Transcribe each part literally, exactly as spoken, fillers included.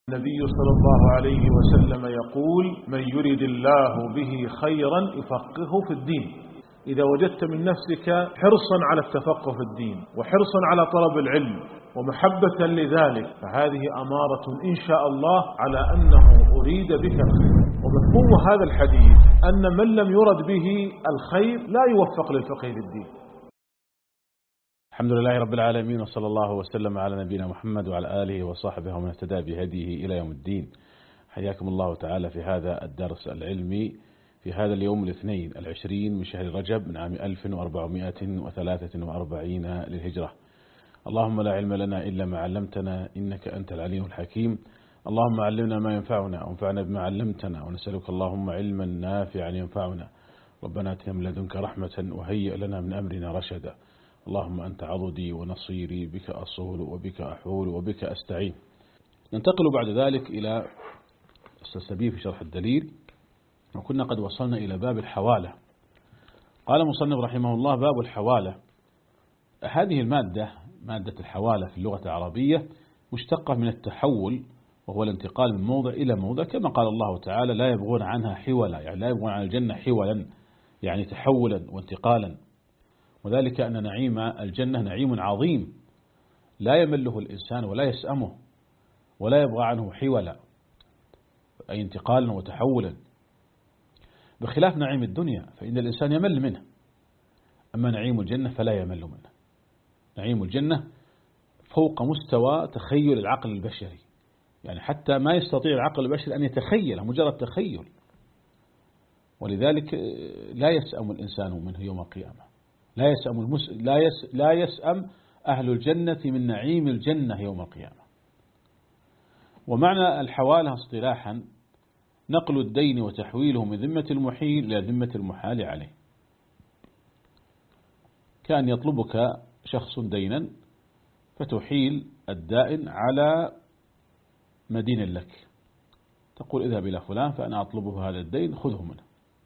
النبي صلى الله عليه وسلم يقول: من يرد الله به خيرا يفقهه في الدين. إذا وجدت من نفسك حرصا على التفقه في الدين وحرصا على طلب العلم ومحبة لذلك، فهذه أمارة إن شاء الله على أنه أريد بك الخير. ومفهوم هذا الحديث أن من لم يرد به الخير لا يوفق للفقه في الدين. الحمد لله رب العالمين، وصلى الله وسلم على نبينا محمد وعلى آله وصحبه ومن اهتدى بهديه إلى يوم الدين. حياكم الله تعالى في هذا الدرس العلمي في هذا اليوم الاثنين العشرين من شهر رجب من عام ألف وأربعمائة وثلاثة وأربعين للهجرة. اللهم لا علم لنا إلا ما علمتنا إنك أنت العليم الحكيم. اللهم علمنا ما ينفعنا وانفعنا بما علمتنا، ونسألك اللهم علما نافعا ينفعنا. ربنا آتنا من لدنك رحمة وهيئ لنا من أمرنا رشدا. اللهم أنت عضدي ونصيري، بك أصول وبك أحول وبك أستعين. ننتقل بعد ذلك إلى السلسبيل في شرح الدليل، وكنا قد وصلنا إلى باب الحوالة. قال مصنف رحمه الله: باب الحوالة. هذه المادة مادة الحوالة في اللغة العربية مشتقة من التحول، وهو الانتقال من موضع إلى موضع، كما قال الله تعالى: لا يبغون عنها حولا، يعني لا يبغون عن الجنة حولا، يعني تحولا وانتقالا. وذلك أن نعيم الجنة نعيم عظيم لا يمله الإنسان ولا يسأمه ولا يبغى عنه حولا، أي انتقالا وتحولا، بخلاف نعيم الدنيا فإن الإنسان يمل منه. أما نعيم الجنة فلا يمل منه. نعيم الجنة فوق مستوى تخيل العقل البشري، يعني حتى ما يستطيع العقل البشري أن يتخيل، مجرد تخيل. ولذلك لا يسأم الإنسان منه يوم القيامة، لا يسأم المس... لا, يس... لا يسأم أهل الجنة من نعيم الجنة يوم القيامة. ومعنى الحوالة اصطلاحا نقل الدين وتحويله من ذمة المحيل إلى ذمة المحال عليه. كان يطلبك شخص دينا فتحيل الدائن على مدين لك، تقول: اذهب إلى فلان فأنا أطلبه هذا الدين، خذه منه.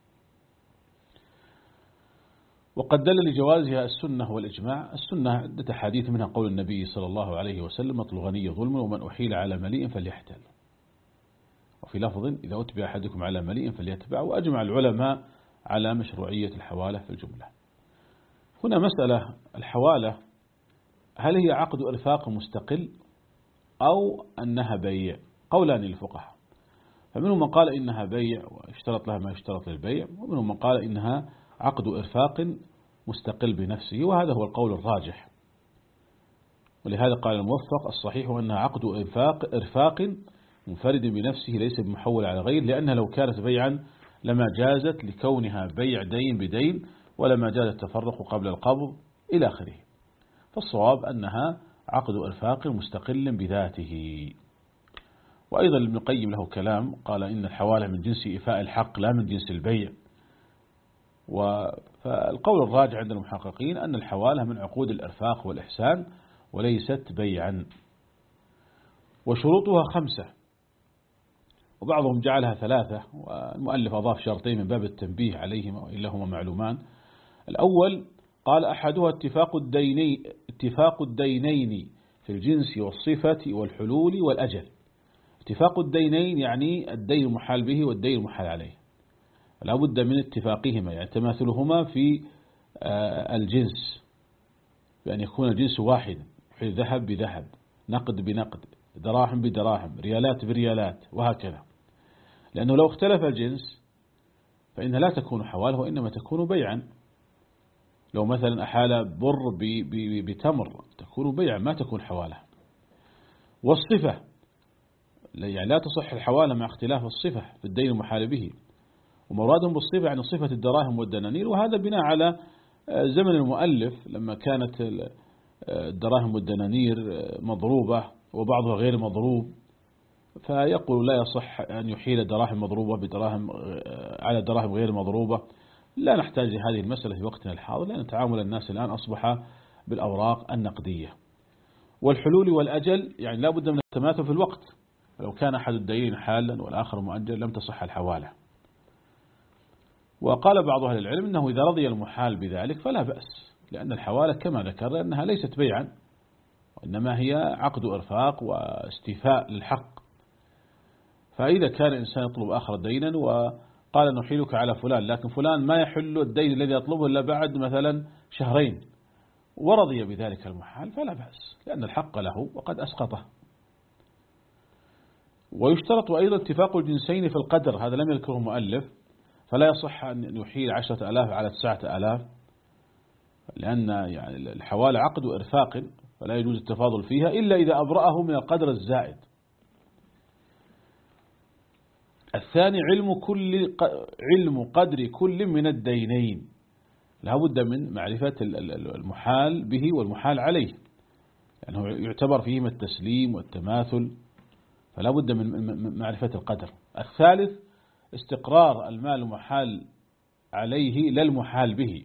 وقد دل لجوازها السنة والإجماع. السنة عدة حديث، منها قول النبي صلى الله عليه وسلم: اطل غني ظلم ومن أحيل على مليء فليحتل. وفي لفظ: إذا أتبع أحدكم على مليء فليتبع. وأجمع العلماء على مشروعية الحوالة في الجملة. هنا مسألة الحوالة، هل هي عقد إرفاق مستقل أو أنها بيع؟ قولان للفقهاء، فمنهم من قال إنها بيع واشترط لها ما يشترط للبيع، ومنهم من قال إنها عقد إرفاق مستقل بنفسه، وهذا هو القول الراجح. ولهذا قال الموفق: الصحيح أنها عقد إرفاق إرفاق منفرد بنفسه ليس بمحول على غير، لأنها لو كانت بيعا لما جازت لكونها بيع دين بدين، ولما جاز التفرق قبل القبض إلى آخره. فالصواب أنها عقد إرفاق مستقل بذاته. وأيضا ابن القيم له كلام، قال: إن الحوالة من جنس إيفاء الحق لا من جنس البيع. فالقول الراجع عند المحققين أن الحوالة من عقود الإرفاق والإحسان وليست بيعا. وشروطها خمسة، وبعضهم جعلها ثلاثة، والمؤلف أضاف شرطين من باب التنبيه عليهما وإلا هما معلومان. الأول قال: أحدها اتفاق الديني اتفاق الدينين في الجنس والصفة والحلول والأجل. اتفاق الدينين يعني الدين المحال به والدين المحال عليه، لا بد من اتفاقهما، يعني تماثلهما في الجنس، بأن يكون الجنس واحد، ذهب بذهب، نقد بنقد، دراهم بدراهم، ريالات بريالات، وهكذا. لأنه لو اختلف الجنس فإنها لا تكون حوالة وإنما تكون بيعا. لو مثلا أحال بر بتمر تكون بيعا ما تكون حوالة. والصفة يعني لا تصح الحوالة مع اختلاف الصفة في الدين المحال به. ومرادهم بالصفة يعني صفة الدراهم والدنانير، وهذا بناء على زمن المؤلف لما كانت الدراهم والدنانير مضروبة وبعضها غير مضروب، فيقول لا يصح أن يحيل دراهم مضروبة بدراهم على دراهم غير مضروبة. لا نحتاج لهذه المسألة في وقتنا الحاضر، لأن تعامل الناس الآن أصبح بالأوراق النقدية. والحلول والأجل يعني لا بد من التماثل في الوقت، لو كان أحد الدينين حالا والآخر مؤجل لم تصح الحوالة. وقال بعض أهل العلم أنه إذا رضي المحال بذلك فلا بأس، لأن الحوالة كما ذكر أنها ليست بيعا، وإنما هي عقد إرفاق واستيفاء للحق. فإذا كان إنسان يطلب آخر دينا وقال نحيلك على فلان، لكن فلان ما يحل الدين الذي يطلبه إلا بعد مثلا شهرين، ورضي بذلك المحال فلا بأس، لأن الحق له وقد أسقطه. ويشترط أيضا اتفاق الجنسين في القدر، هذا لم يذكره المؤلف، فلا يصح أن يحيل عشرة آلاف على تسعة آلاف، لأن يعني الحوالة عقد وإرفاق، فلا يجوز التفاضل فيها إلا إذا أبرأه من القدر الزائد. الثاني علم كل علم قدر كل من الدينين، لا بد من معرفة المحال به والمحال عليه، لأنه يعني يعتبر فيهما التسليم والتماثل، فلا بد من معرفة القدر. الثالث استقرار المال المحال عليه لا المحال به.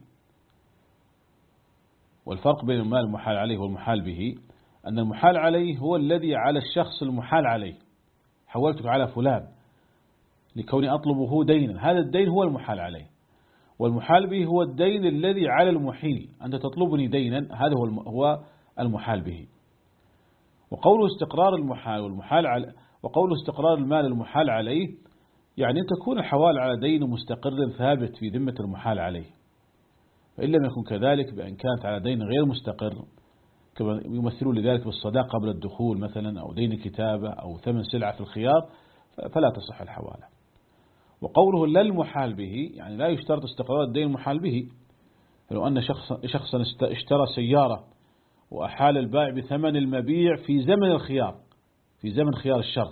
والفرق بين المال المحال عليه والمحال به أن المحال عليه هو الذي على الشخص المحال عليه، حولتك على فلان لكوني أطلبه دينا، هذا الدين هو المحال عليه. والمحال به هو الدين الذي على المحيل، أنت تطلبني دينا، هذا هو المحال به. وقوله استقرار المحال والمحال على وقوله استقرار المال المحال عليه يعني أن تكون الحوال على دين مستقر ثابت في ذمة المحال عليه. فإن لم يكن كذلك، بأن كانت على دين غير مستقر كما يمثلون لذلك بالصداق قبل الدخول مثلا، أو دين كتابة، أو ثمن سلعة في الخيار، فلا تصح الحوالة. وقوله لا المحال به يعني لا يشترط استقرار الدين المحال به. فلو أن شخص شخصا اشترى سيارة وأحال البائع بثمن المبيع في زمن الخيار، في زمن خيار الشرط،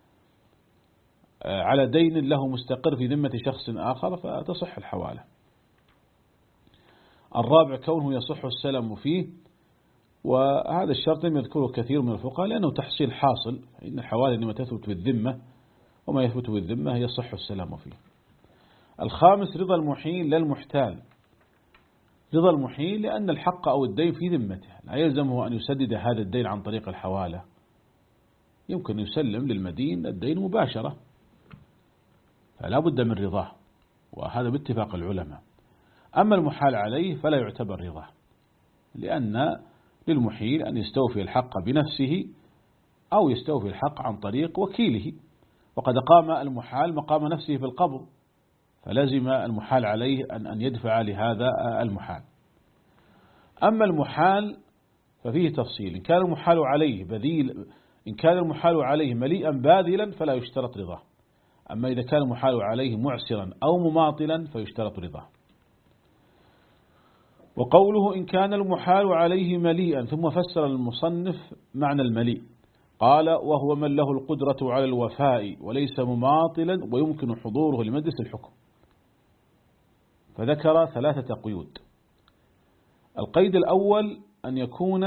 على دين له مستقر في ذمة شخص آخر، فتصح الحوالة. الرابع كونه يصح السلم فيه، وهذا الشرط لم يذكره كثير من الفقهاء لأنه تحصيل حاصل، إن الحوالة إنما تثبت بالذمة، وما يثبت بالذمة يصح السلام فيه. الخامس رضا المحيل لا المحتال. رضا المحيل لأن الحق أو الدين في ذمته، لا يلزمه أن يسدد هذا الدين عن طريق الحوالة، يمكن يسلم للمدين الدين مباشرة، فلا بد من رضاه، وهذا باتفاق العلماء. أما المحال عليه فلا يعتبر رضاه، لأن للمحيل أن يستوفي الحق بنفسه أو يستوفي الحق عن طريق وكيله، وقد قام المحال مقام نفسه في القبض، فلازم المحال عليه أن أن يدفع لهذا المحال. أما المحال ففيه تفصيل، إن كان المحال عليه بذيل إن كان المحال عليه مليئا باذلا فلا يشترط رضاه، أما إذا كان المحال عليه معسرا أو مماطلا فيشترط رضاه. وقوله إن كان المحال عليه مليئا، ثم فسر المصنف معنى المليء، قال وهو من له القدرة على الوفاء وليس مماطلا ويمكن حضوره لمجلس الحكم. فذكر ثلاثة قيود. القيد الأول أن يكون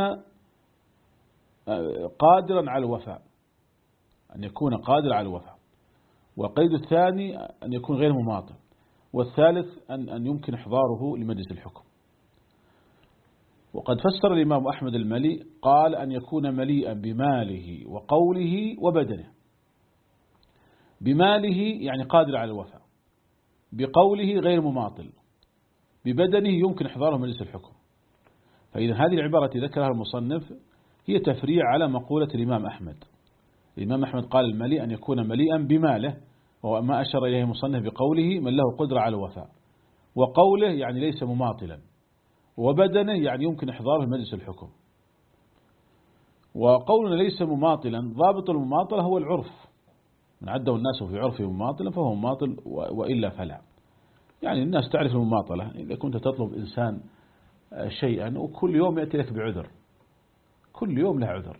قادرا على الوفاء، أن يكون قادر على الوفاء. والقيد الثاني أن يكون غير مماطل. والثالث أن أن يمكن إحضاره لمجلس الحكم. وقد فسر الإمام أحمد المليء، قال أن يكون مليئا بماله وقوله وبدنه. بماله يعني قادر على الوفاء، بقوله غير مماطل، ببدنه يمكن إحضاره مجلس الحكم. فإذا هذه العبارة ذكرها المصنف هي تفريع على مقولة الإمام أحمد. الإمام أحمد قال المليء أن يكون مليئا بماله، وهو ما أشار إليه المصنف بقوله من له قدرة على الوفاء، وقوله يعني ليس مماطلا، وبدنه يعني يمكن إحضاره مجلس الحكم. وقولنا ليس مماطلا، ضابط المماطلة هو العرف، من عده الناس في عرفه مماطلا فهو مماطل، وإلا فلا. يعني الناس تعرف المماطلة، إذا كنت تطلب إنسان شيئا وكل يوم يأتي لك بعذر، كل يوم له عذر،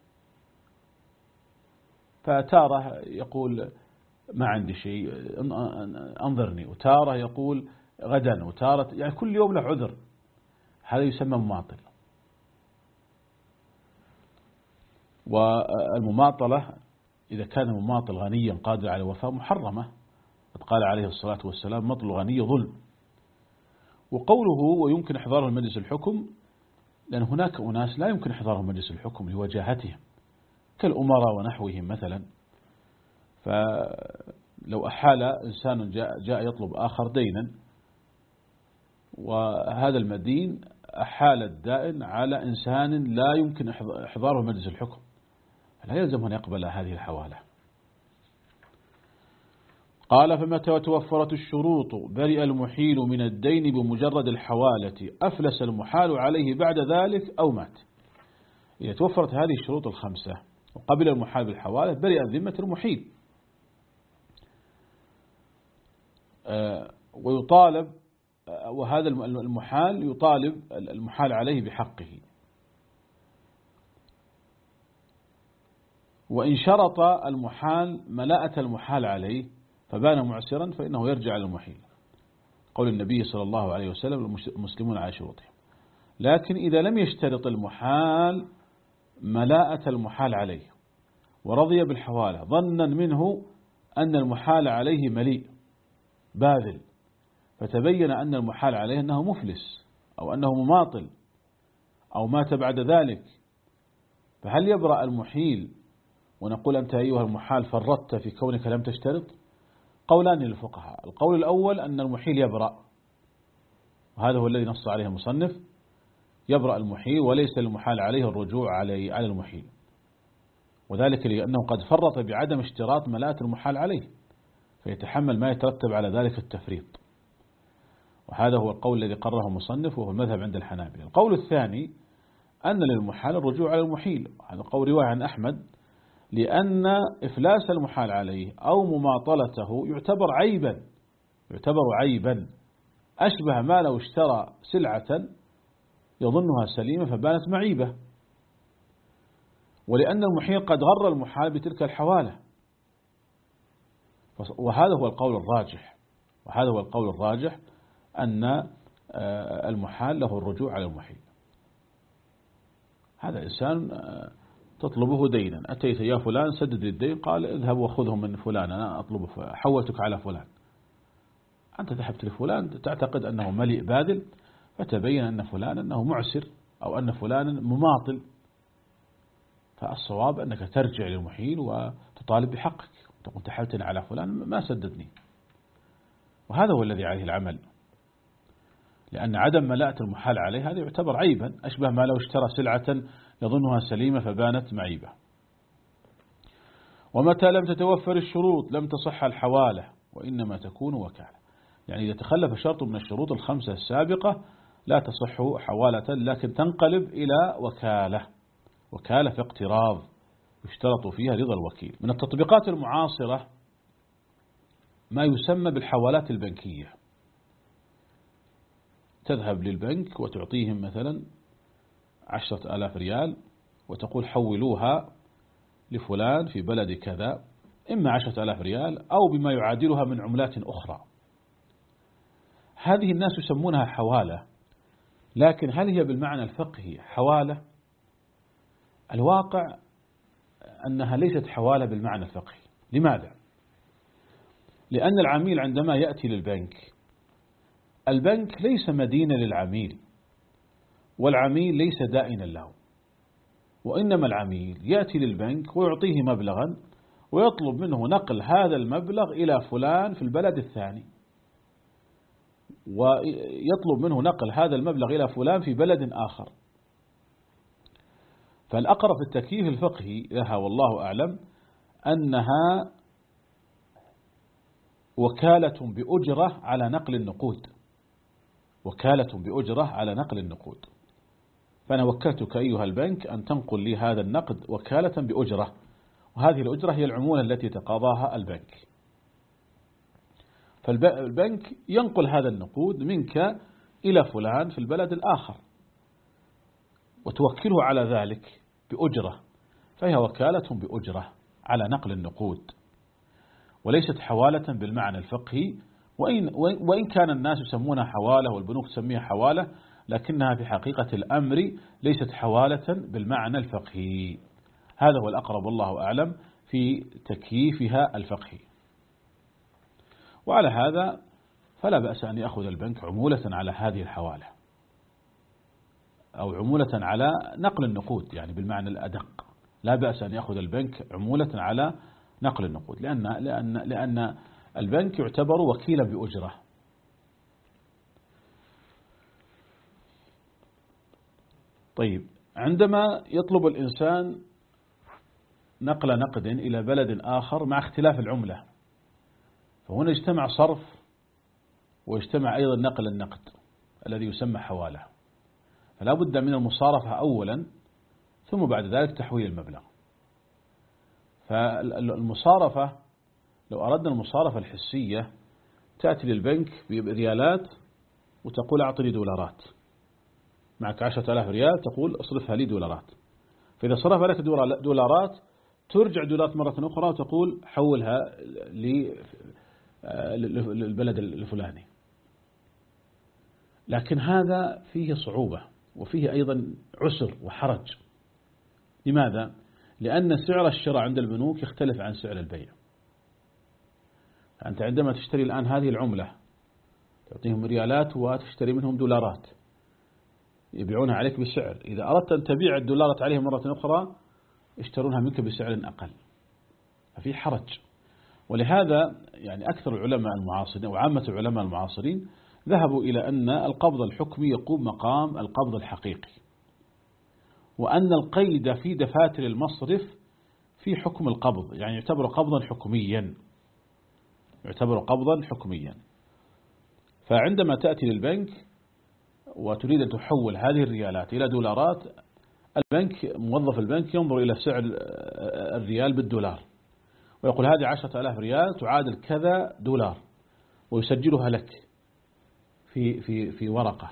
فتاره يقول ما عندي شيء أنظرني، وتاره يقول غدا، وتاره يعني كل يوم له عذر، هذا يسمى مماطل. والمماطلة إذا كان مماطل غنيا قادر على الوفاء محرمة، قد قال عليه الصلاة والسلام مطل غني ظلم. وقوله ويمكن إحضاره مجلس الحكم، لأن هناك أناس لا يمكن إحضارهم مجلس الحكم لوجاهتهم كالأمراء ونحوهم مثلا. فلو أحال إنسان جاء, جاء يطلب آخر دينا، وهذا المدين أحال الدائن على إنسان لا يمكن إحضاره مجلس الحكم، لا يلزم أن يقبل هذه الحوالة. قال فمتى توفرت الشروط برئ المحيل من الدين بمجرد الحوالة أفلس المحال عليه بعد ذلك أو مات. إذا توفرت هذه الشروط الخمسة وقبل المحال بالحوالة برئ ذمة المحيل، ويطالب، وهذا المحال يطالب المحال عليه بحقه. وإن شرط المحال ملاءة المحال عليه فبان معسرا فإنه يرجع للمحيل، قول النبي صلى الله عليه وسلم المسلمون على شروطهم. لكن إذا لم يشترط المحال ملاءة المحال عليه ورضي بالحوالة ظنا منه أن المحال عليه مليء باذل، فتبين أن المحال عليه أنه مفلس أو أنه مماطل أو مات بعد ذلك، فهل يبرأ المحيل ونقول أنت أيها المحال فرطت في كونك لم تشترط؟ قولان للفقهاء. القول الأول أن المحيل يبرأ، وهذا هو الذي نص عليه المصنف، يبرأ المحيل وليس المحال عليه الرجوع عليه على المحيل، وذلك لأنه قد فرط بعدم اشتراط ملاءة المحال عليه فيتحمل ما يترتب على ذلك التفريط، وهذا هو القول الذي قرره المصنف وهو المذهب عند الحنابلة. القول الثاني أن للمحال الرجوع على المحيل، هذا قول رواية عن أحمد، لأن إفلاس المحال عليه أو مماطلته يعتبر عيبا يعتبر عيبا أشبه ما لو اشترى سلعة يظنها سليمة فبانت معيبة، ولأن المحيل قد غر المحال بتلك الحوالة، وهذا هو القول الراجح وهذا هو القول الراجح أن المحال له الرجوع على المحيل. هذا إنسان تطلبه دينا، أتيت يا فلان سدد الدين، قال اذهب وخذه من فلان، أنا أطلبه حولتك على فلان. أنت ذهبت لفلان تعتقد أنه مليء باذل، فتبين أن فلان أنه معسر أو أن فلان مماطل، فالصواب أنك ترجع للمحيل وتطالب بحقك، تقول تحلتني على فلان ما سددني، وهذا هو الذي عليه العمل، لأن عدم ملاءة المحال عليه هذا يعتبر عيبا أشبه ما لو اشترى سلعة يظنها سليمة فبانت معيبة. ومتى لم تتوفر الشروط لم تصح الحوالة وإنما تكون وكالة، يعني إذا تخلف شرط من الشروط الخمسة السابقة لا تصح حوالة لكن تنقلب إلى وكالة، وكالة في اقتراض يشترط فيها رضا الوكيل. من التطبيقات المعاصرة ما يسمى بالحوالات البنكية، تذهب للبنك وتعطيهم مثلا عشرة آلاف ريال وتقول حولوها لفلان في بلد كذا، إما عشرة آلاف ريال أو بما يعادلها من عملات أخرى. هذه الناس يسمونها حوالة، لكن هل هي بالمعنى الفقهي حوالة؟ الواقع أنها ليست حوالة بالمعنى الفقهي. لماذا؟ لأن العميل عندما يأتي للبنك، البنك ليس مدينة للعميل والعميل ليس دائنا له، وإنما العميل يأتي للبنك ويعطيه مبلغا ويطلب منه نقل هذا المبلغ إلى فلان في البلد الثاني، ويطلب منه نقل هذا المبلغ إلى فلان في بلد آخر. فالأقرب في التكييف الفقهي لها والله أعلم أنها وكالة بأجرة على نقل النقود، وكالة بأجرة على نقل النقود. فأنا وكلتك أيها البنك أن تنقل لي هذا النقد وكالة بأجرة، وهذه الأجرة هي العمولة التي تقاضاها البنك. فالبنك ينقل هذا النقود منك إلى فلان في البلد الآخر وتوكله على ذلك بأجرة، فهي وكالة بأجرة على نقل النقود وليست حوالة بالمعنى الفقهي، وإن, وإن كان الناس يسمونها حوالة والبنوك تسميها حوالة، لكنها في حقيقة الأمر ليست حوالة بالمعنى الفقهي. هذا هو الأقرب والله أعلم في تكييفها الفقهي. وعلى هذا فلا بأس أن يأخذ البنك عمولة على هذه الحوالة أو عمولة على نقل النقود، يعني بالمعنى الأدق لا بأس أن يأخذ البنك عمولة على نقل النقود، لأن, لأن, لأن البنك يعتبر وكيلا بأجرة. طيب، عندما يطلب الإنسان نقل نقد إلى بلد آخر مع اختلاف العملة، فهنا اجتمع صرف واجتمع أيضا نقل النقد الذي يسمى حوالة، فلا بد من المصارفة أولا ثم بعد ذلك تحويل المبلغ. فالمصارفة لو أردنا المصارفة الحسية تأتي للبنك بريالات وتقول أعطني دولارات، معك عشرة آلاف ريال تقول اصرفها لي دولارات، فإذا صرف لك دولارات ترجع دولارات مرة أخرى وتقول حولها للبلد الفلاني. لكن هذا فيه صعوبة وفيه أيضا عسر وحرج. لماذا؟ لأن سعر الشراء عند البنوك يختلف عن سعر البيع. أنت عندما تشتري الآن هذه العملة تعطيهم ريالات وتشتري منهم دولارات، يبيعونها عليك بسعر، إذا أردت أن تبيع الدولارات عليهم مرة أخرى يشترونها منك بسعر أقل، ففي حرج. ولهذا يعني أكثر العلماء المعاصرين وعامة العلماء المعاصرين ذهبوا إلى أن القبض الحكمي يقوم مقام القبض الحقيقي، وأن القيد في دفاتر المصرف في حكم القبض، يعني يعتبر قبضا حكميا، يعتبر قبضا حكميا. فعندما تأتي للبنك وتريد أن تحول هذه الريالات إلى دولارات، البنك موظف البنك ينظر إلى سعر الريال بالدولار ويقول هذه عشرة آلاف ريال تعادل كذا دولار، ويسجلها لك في في في ورقة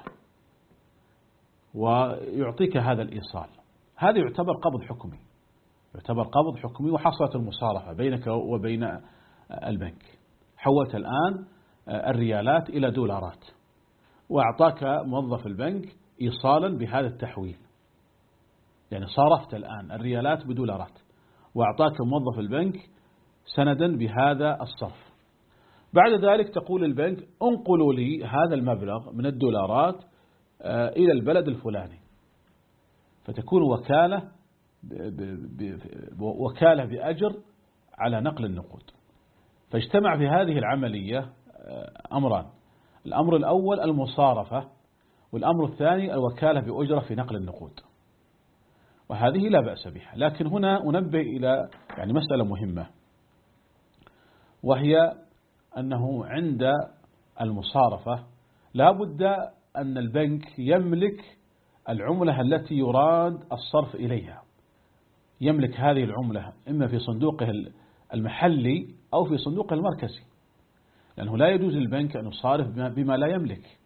ويعطيك هذا الإيصال. هذا يعتبر قبض حكمي، يعتبر قبض حكمي، وحصلت المصارفة بينك وبين البنك. حولت الآن الريالات إلى دولارات، وأعطاك موظف البنك إيصالا بهذا التحويل، يعني صارفت الآن الريالات بدولارات، وأعطاك موظف البنك سندا بهذا الصرف. بعد ذلك تقول البنك انقلوا لي هذا المبلغ من الدولارات إلى البلد الفلاني، فتكون وكالة وكالة بأجر على نقل النقود. فاجتمع في هذه العملية أمران: الأمر الأول المصارفة، والأمر الثاني الوكالة بأجرة في نقل النقود، وهذه لا بأس بها. لكن هنا أنبه إلى يعني مسألة مهمة، وهي أنه عند المصارفة لا بد أن البنك يملك العملة التي يراد الصرف إليها، يملك هذه العملة إما في صندوقه المحلي أو في صندوقه المركزي، لأنه لا يجوز للبنك أن يصارف بما لا يملك.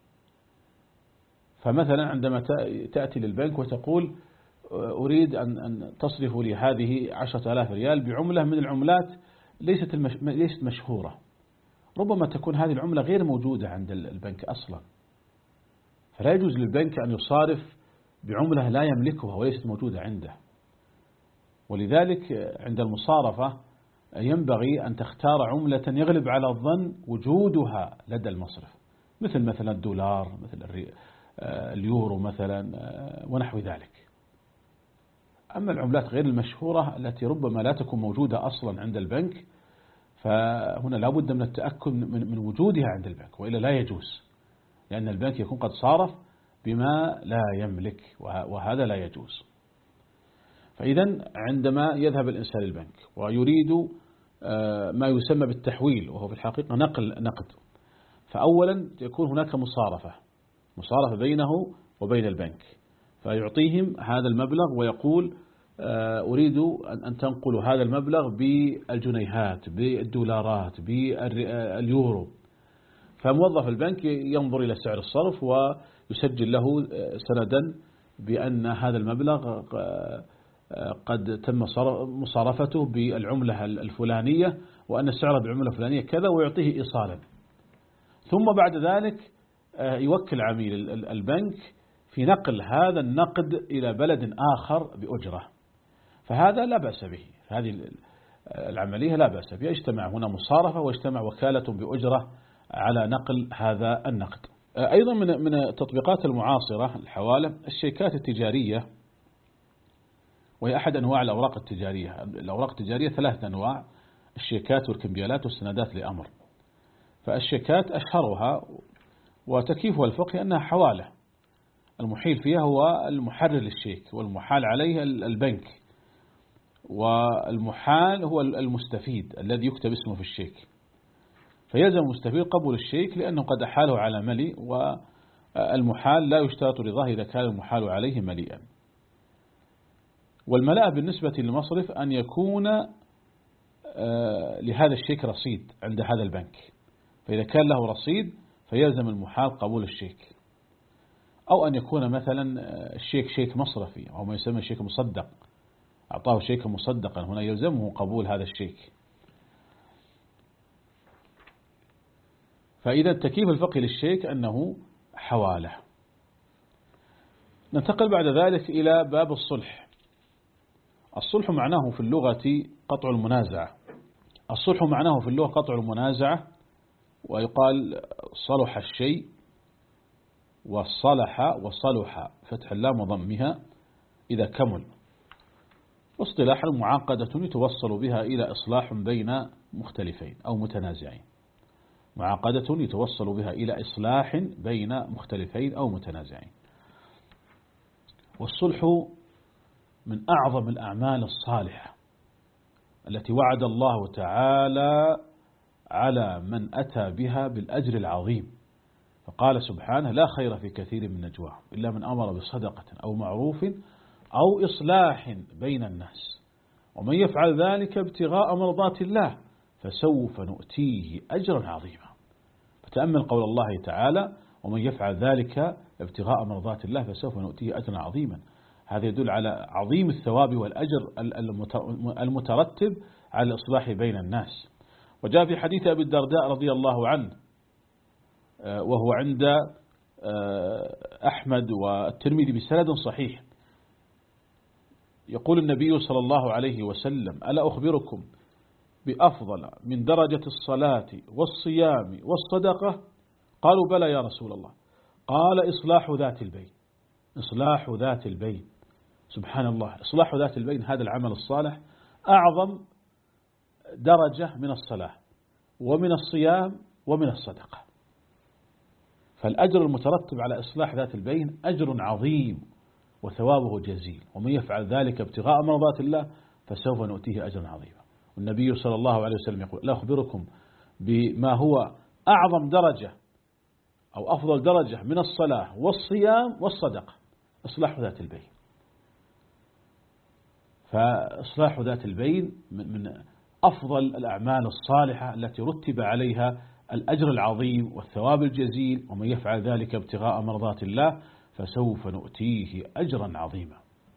فمثلا عندما تأتي للبنك وتقول أريد أن تصرفوا لي هذه عشرة آلاف ريال بعملة من العملات ليست ليست مشهورة، ربما تكون هذه العملة غير موجودة عند البنك أصلا، فلا يجوز للبنك أن يصارف بعملة لا يملكها وليست موجودة عنده. ولذلك عند المصارفة ينبغي أن تختار عملة يغلب على الظن وجودها لدى المصرف، مثل مثلا الدولار، مثل اليورو مثلا ونحو ذلك. أما العملات غير المشهورة التي ربما لا تكون موجودة أصلا عند البنك، فهنا لا بد من التأكد من وجودها عند البنك، وإلا لا يجوز، لأن البنك يكون قد صارف بما لا يملك، وهذا لا يجوز. فإذا عندما يذهب الإنسان للبنك ويريد ما يسمى بالتحويل، وهو في الحقيقة نقل نقد، فأولا يكون هناك مصارفة مصارفة بينه وبين البنك، فيعطيهم هذا المبلغ ويقول أريد أن تنقلوا هذا المبلغ بالجنيهات، بالدولارات، باليورو. فموظف البنك ينظر إلى سعر الصرف ويسجل له سندا بأن هذا المبلغ قد تم مصارفته بالعملة الفلانية، وأن السعر بالعملة الفلانية كذا، ويعطيه إيصالا. ثم بعد ذلك يوكل عميل البنك في نقل هذا النقد إلى بلد آخر بأجرة، فهذا لا بأس به، هذه العملية لا بأس بها. اجتمع هنا مصارفة واجتمع وكالة بأجرة على نقل هذا النقد. أيضا من من التطبيقات المعاصرة الحوالة الشيكات التجارية، وهي أحد أنواع الأوراق التجارية. الأوراق التجارية ثلاثة أنواع: الشيكات والكمبيالات والسندات لأمر. فالشيكات أشهرها وتكييفها الفقهي أنها حوالة، المحيل فيها هو المحرر للشيك، والمحال عليه البنك، والمحال هو المستفيد الذي يكتب اسمه في الشيك. فيلزم المستفيد قبول الشيك لأنه قد أحاله على مليء، والمحال لا يشترط رضاه إذا كان المحال عليه مليئا. والملاء بالنسبة للمصرف أن يكون لهذا الشيك رصيد عند هذا البنك، فإذا كان له رصيد فيلزم المحال قبول الشيك، أو أن يكون مثلا الشيك شيك مصرفي أو ما يسمى شيك مصدق، أعطاه شيك مصدقا، هنا يلزمه قبول هذا الشيك. فإذا التكييف الفقهي للشيك أنه حوالة. ننتقل بعد ذلك إلى باب الصلح. الصلح معناه في اللغة قطع المنازعة. الصلح معناه في اللغة قطع المنازعة، ويقال صلح الشيء والصلح وصلح فتح اللام وضمها إذا كمل. واصطلاحا معقدة يتوصل بها إلى إصلاح بين مختلفين أو متنازعين. معقدة يتوصل بها إلى إصلاح بين مختلفين أو متنازعين. والصلح من أعظم الأعمال الصالحة التي وعد الله تعالى على من أتى بها بالأجر العظيم، فقال سبحانه: لا خير في كثير من نجواهم إلا من أمر بصدقة أو معروف أو إصلاح بين الناس ومن يفعل ذلك ابتغاء مرضات الله فسوف نؤتيه أجرا عظيما. فتأمل قول الله تعالى: ومن يفعل ذلك ابتغاء مرضات الله فسوف نؤتيه أجرا عظيما. هذا يدل على عظيم الثواب والأجر المترتب على الإصلاح بين الناس. وجاء في حديث أبي الدرداء رضي الله عنه وهو عند أحمد والترمذي بسند صحيح، يقول النبي صلى الله عليه وسلم: ألا أخبركم بأفضل من درجة الصلاة والصيام والصدقة؟ قالوا: بلى يا رسول الله. قال: إصلاح ذات البين. إصلاح ذات البين. سبحان الله، إصلاح ذات البين هذا العمل الصالح أعظم درجة من الصلاة ومن الصيام ومن الصدقة. فالأجر المترتب على إصلاح ذات البين أجر عظيم وثوابه جزيل، ومن يفعل ذلك ابتغاء مرضات الله فسوف نؤتيه أجرا عظيما. والنبي صلى الله عليه وسلم يقول: لا أخبركم بما هو أعظم درجة أو أفضل درجة من الصلاة والصيام والصدقة، إصلاح ذات البين. فإصلاح ذات البين من أفضل الأعمال الصالحة التي رتب عليها الأجر العظيم والثواب الجزيل، ومن يفعل ذلك ابتغاء مرضات الله فسوف نؤتيه أجرا عظيما.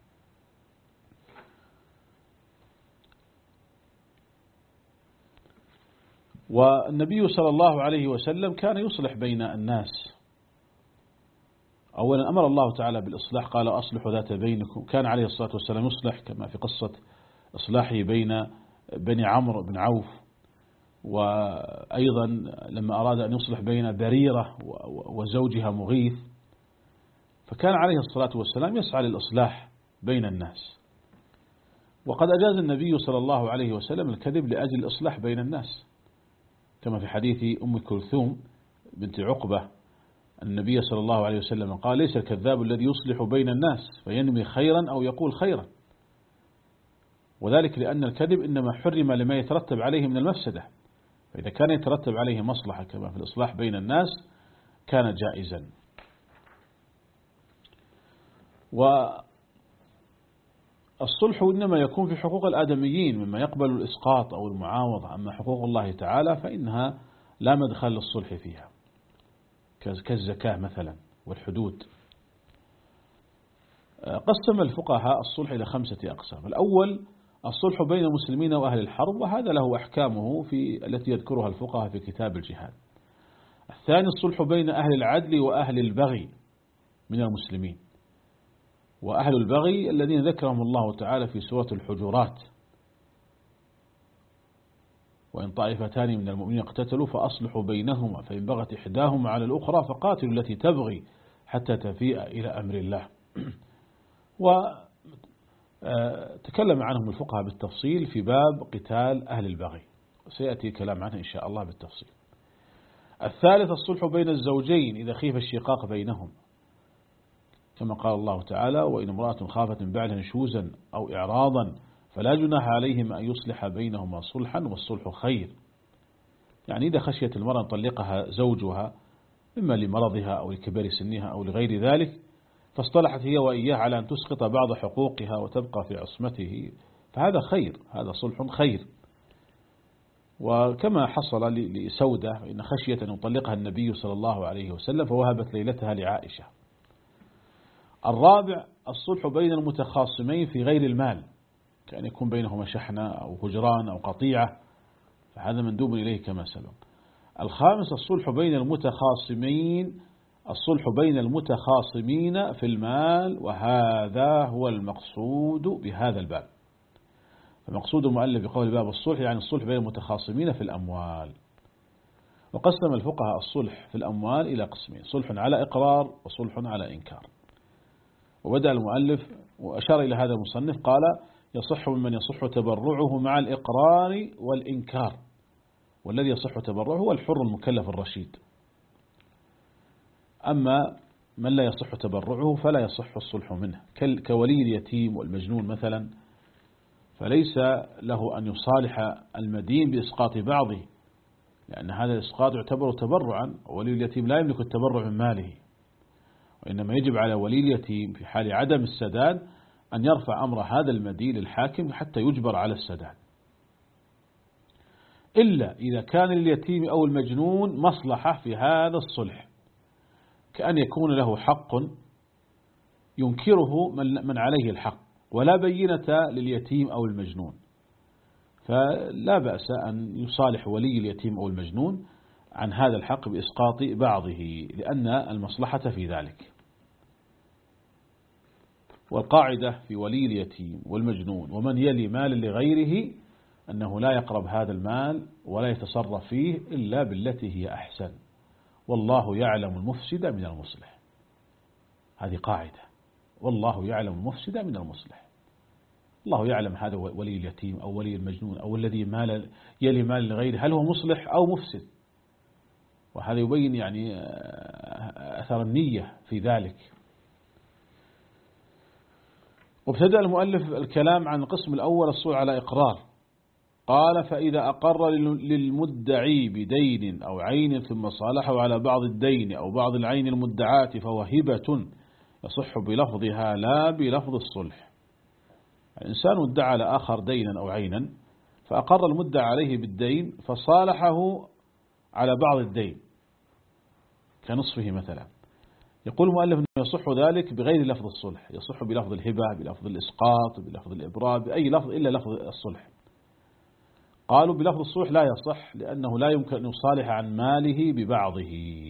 والنبي صلى الله عليه وسلم كان يصلح بين الناس. أولا أمر الله تعالى بالإصلاح، قال: أصلحوا ذات بينكم. كان عليه الصلاة والسلام يصلح كما في قصة إصلاحه بين بني عمرو بن عوف، وأيضا لما أراد أن يصلح بين بريرة وزوجها مغيث، فكان عليه الصلاة والسلام يسعى للإصلاح بين الناس. وقد أجاز النبي صلى الله عليه وسلم الكذب لأجل الإصلاح بين الناس، كما في حديث أم كلثوم بنت عقبة النبي صلى الله عليه وسلم قال: ليس الكذاب الذي يصلح بين الناس فينمي خيرا أو يقول خيرا. وذلك لأن الكذب إنما حرم لما يترتب عليه من المفسدة، فإذا كان يترتب عليه مصلحة كما في الإصلاح بين الناس كان جائزا. والصلح إنما يكون في حقوق الآدميين مما يقبل الإسقاط أو المعاوضة، أما حقوق الله تعالى فإنها لا مدخل للصلح فيها، كالزكاة مثلا والحدود. قسم الفقهاء الصلح إلى خمسة أقسام. الأول الصلح بين المسلمين وأهل الحرب، وهذا له أحكامه في التي يذكرها الفقهاء في كتاب الجهاد. الثاني الصلح بين أهل العدل وأهل البغي من المسلمين، وأهل البغي الذين ذكرهم الله تعالى في سورة الحجرات: وإن طائفتان من المؤمنين اقتتلوا فأصلحوا بينهما فإن بغت إحداهما على الأخرى فقاتلوا التي تبغي حتى تفيء إلى أمر الله. وتكلم عنهم الفقهاء بالتفصيل في باب قتال أهل البغي، سيأتي كلام عنه إن شاء الله بالتفصيل. الثالث الصلح بين الزوجين إذا خيف الشقاق بينهم، كما قال الله تعالى: وإن امرأة خافت من بعدها نشوزا أو إعراضا فلا جناح عليهم أن يصلح بينهما صلحا والصلح خير. يعني إذا خشيت المرأة أن يطلقها زوجها إما لمرضها أو لكبر سنها أو لغير ذلك، فاصطلحت هي وإياه على أن تسقط بعض حقوقها وتبقى في عصمته، فهذا خير، هذا صلح خير. وكما حصل لسودة إن خشية أن يطلقها النبي صلى الله عليه وسلم فوهبت ليلتها لعائشة. الرابع الصلح بين المتخاصمين في غير المال، كأن يكون بينهما شحنة أو هجران أو قطيعة، فهذا مندوب إليه كما سبق. الخامس الصلح بين المتخاصمين الصلح بين المتخاصمين في المال، وهذا هو المقصود بهذا الباب. فمقصود المؤلف بقول باب الصلح يعني الصلح بين المتخاصمين في الأموال. وقسم الفقهاء الصلح في الأموال إلى قسمين: صلح على إقرار وصلح على إنكار. وبدأ المؤلف وأشار إلى هذا المصنف قال: يصح ممن يصح تبرعه مع الإقرار والإنكار، والذي يصح تبرعه هو الحر المكلف الرشيد. أما من لا يصح تبرعه فلا يصح الصلح منه، كولي اليتيم والمجنون مثلا، فليس له أن يصالح المدين بإسقاط بعضه، لأن هذا الإسقاط يعتبر تبرعا، وولي اليتيم لا يملك التبرع من ماله، وإنما يجب على ولي اليتيم في حال عدم السداد أن يرفع أمر هذا المدين للحاكم حتى يجبر على السداد، إلا إذا كان اليتيم أو المجنون مصلحة في هذا الصلح، كأن يكون له حق ينكره من عليه الحق ولا بينة لليتيم أو المجنون، فلا بأس أن يصالح ولي اليتيم أو المجنون عن هذا الحق بإسقاط بعضه، لأن المصلحة في ذلك. والقاعدة في ولي اليتيم والمجنون ومن يلي مال لغيره أنه لا يقرب هذا المال ولا يتصرف فيه إلا بالتي هي أحسن، والله يعلم المفسد من المصلح. هذه قاعدة، والله يعلم المفسد من المصلح. الله يعلم هذا ولي اليتيم أو ولي المجنون أو الذي مال يلي مال لغيره هل هو مصلح أو مفسد، وهذا يبين يعني أثر النية في ذلك. وابتدأ المؤلف الكلام عن القسم الأول الصلح على إقرار، قال: فإذا أقر للمدعي بدين أو عين ثم صالحه على بعض الدين أو بعض العين المدعاة فهو هبة يصح بلفظها لا بلفظ الصلح. الإنسان ادعى على آخر دينا أو عينا، فأقر المدعى عليه بالدين فصالحه على بعض الدين كنصفه مثلا، يقول المؤلف أنه يصح ذلك بغير لفظ الصلح، يصح بلفظ الهبة، بلفظ الإسقاط، بلفظ الإبراء، بأي لفظ إلا لفظ الصلح. قالوا بلفظ الصلح لا يصح لأنه لا يمكن أن يصالح عن ماله ببعضه.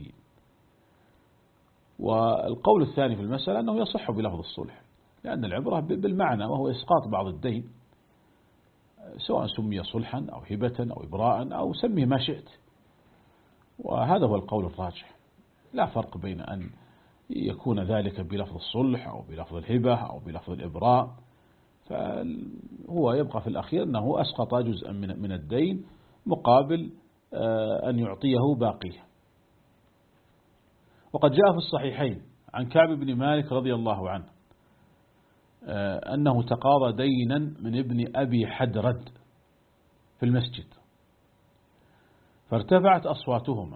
والقول الثاني في المسألة أنه يصح بلفظ الصلح، لأن العبرة بالمعنى وهو إسقاط بعض الدين، سواء سمي صلحا أو هبة أو إبراء أو سميه ما شئت، وهذا هو القول الراجح. لا فرق بين أن يكون ذلك بلفظ الصلح أو بلفظ الهبة أو بلفظ الإبراء، فهو يبقى في الأخير أنه أسقط جزءا من الدين مقابل أن يعطيه باقيه. وقد جاء في الصحيحين عن كعب بن مالك رضي الله عنه أنه تقاضى دينا من ابن أبي حدرد في المسجد، فارتفعت أصواتهما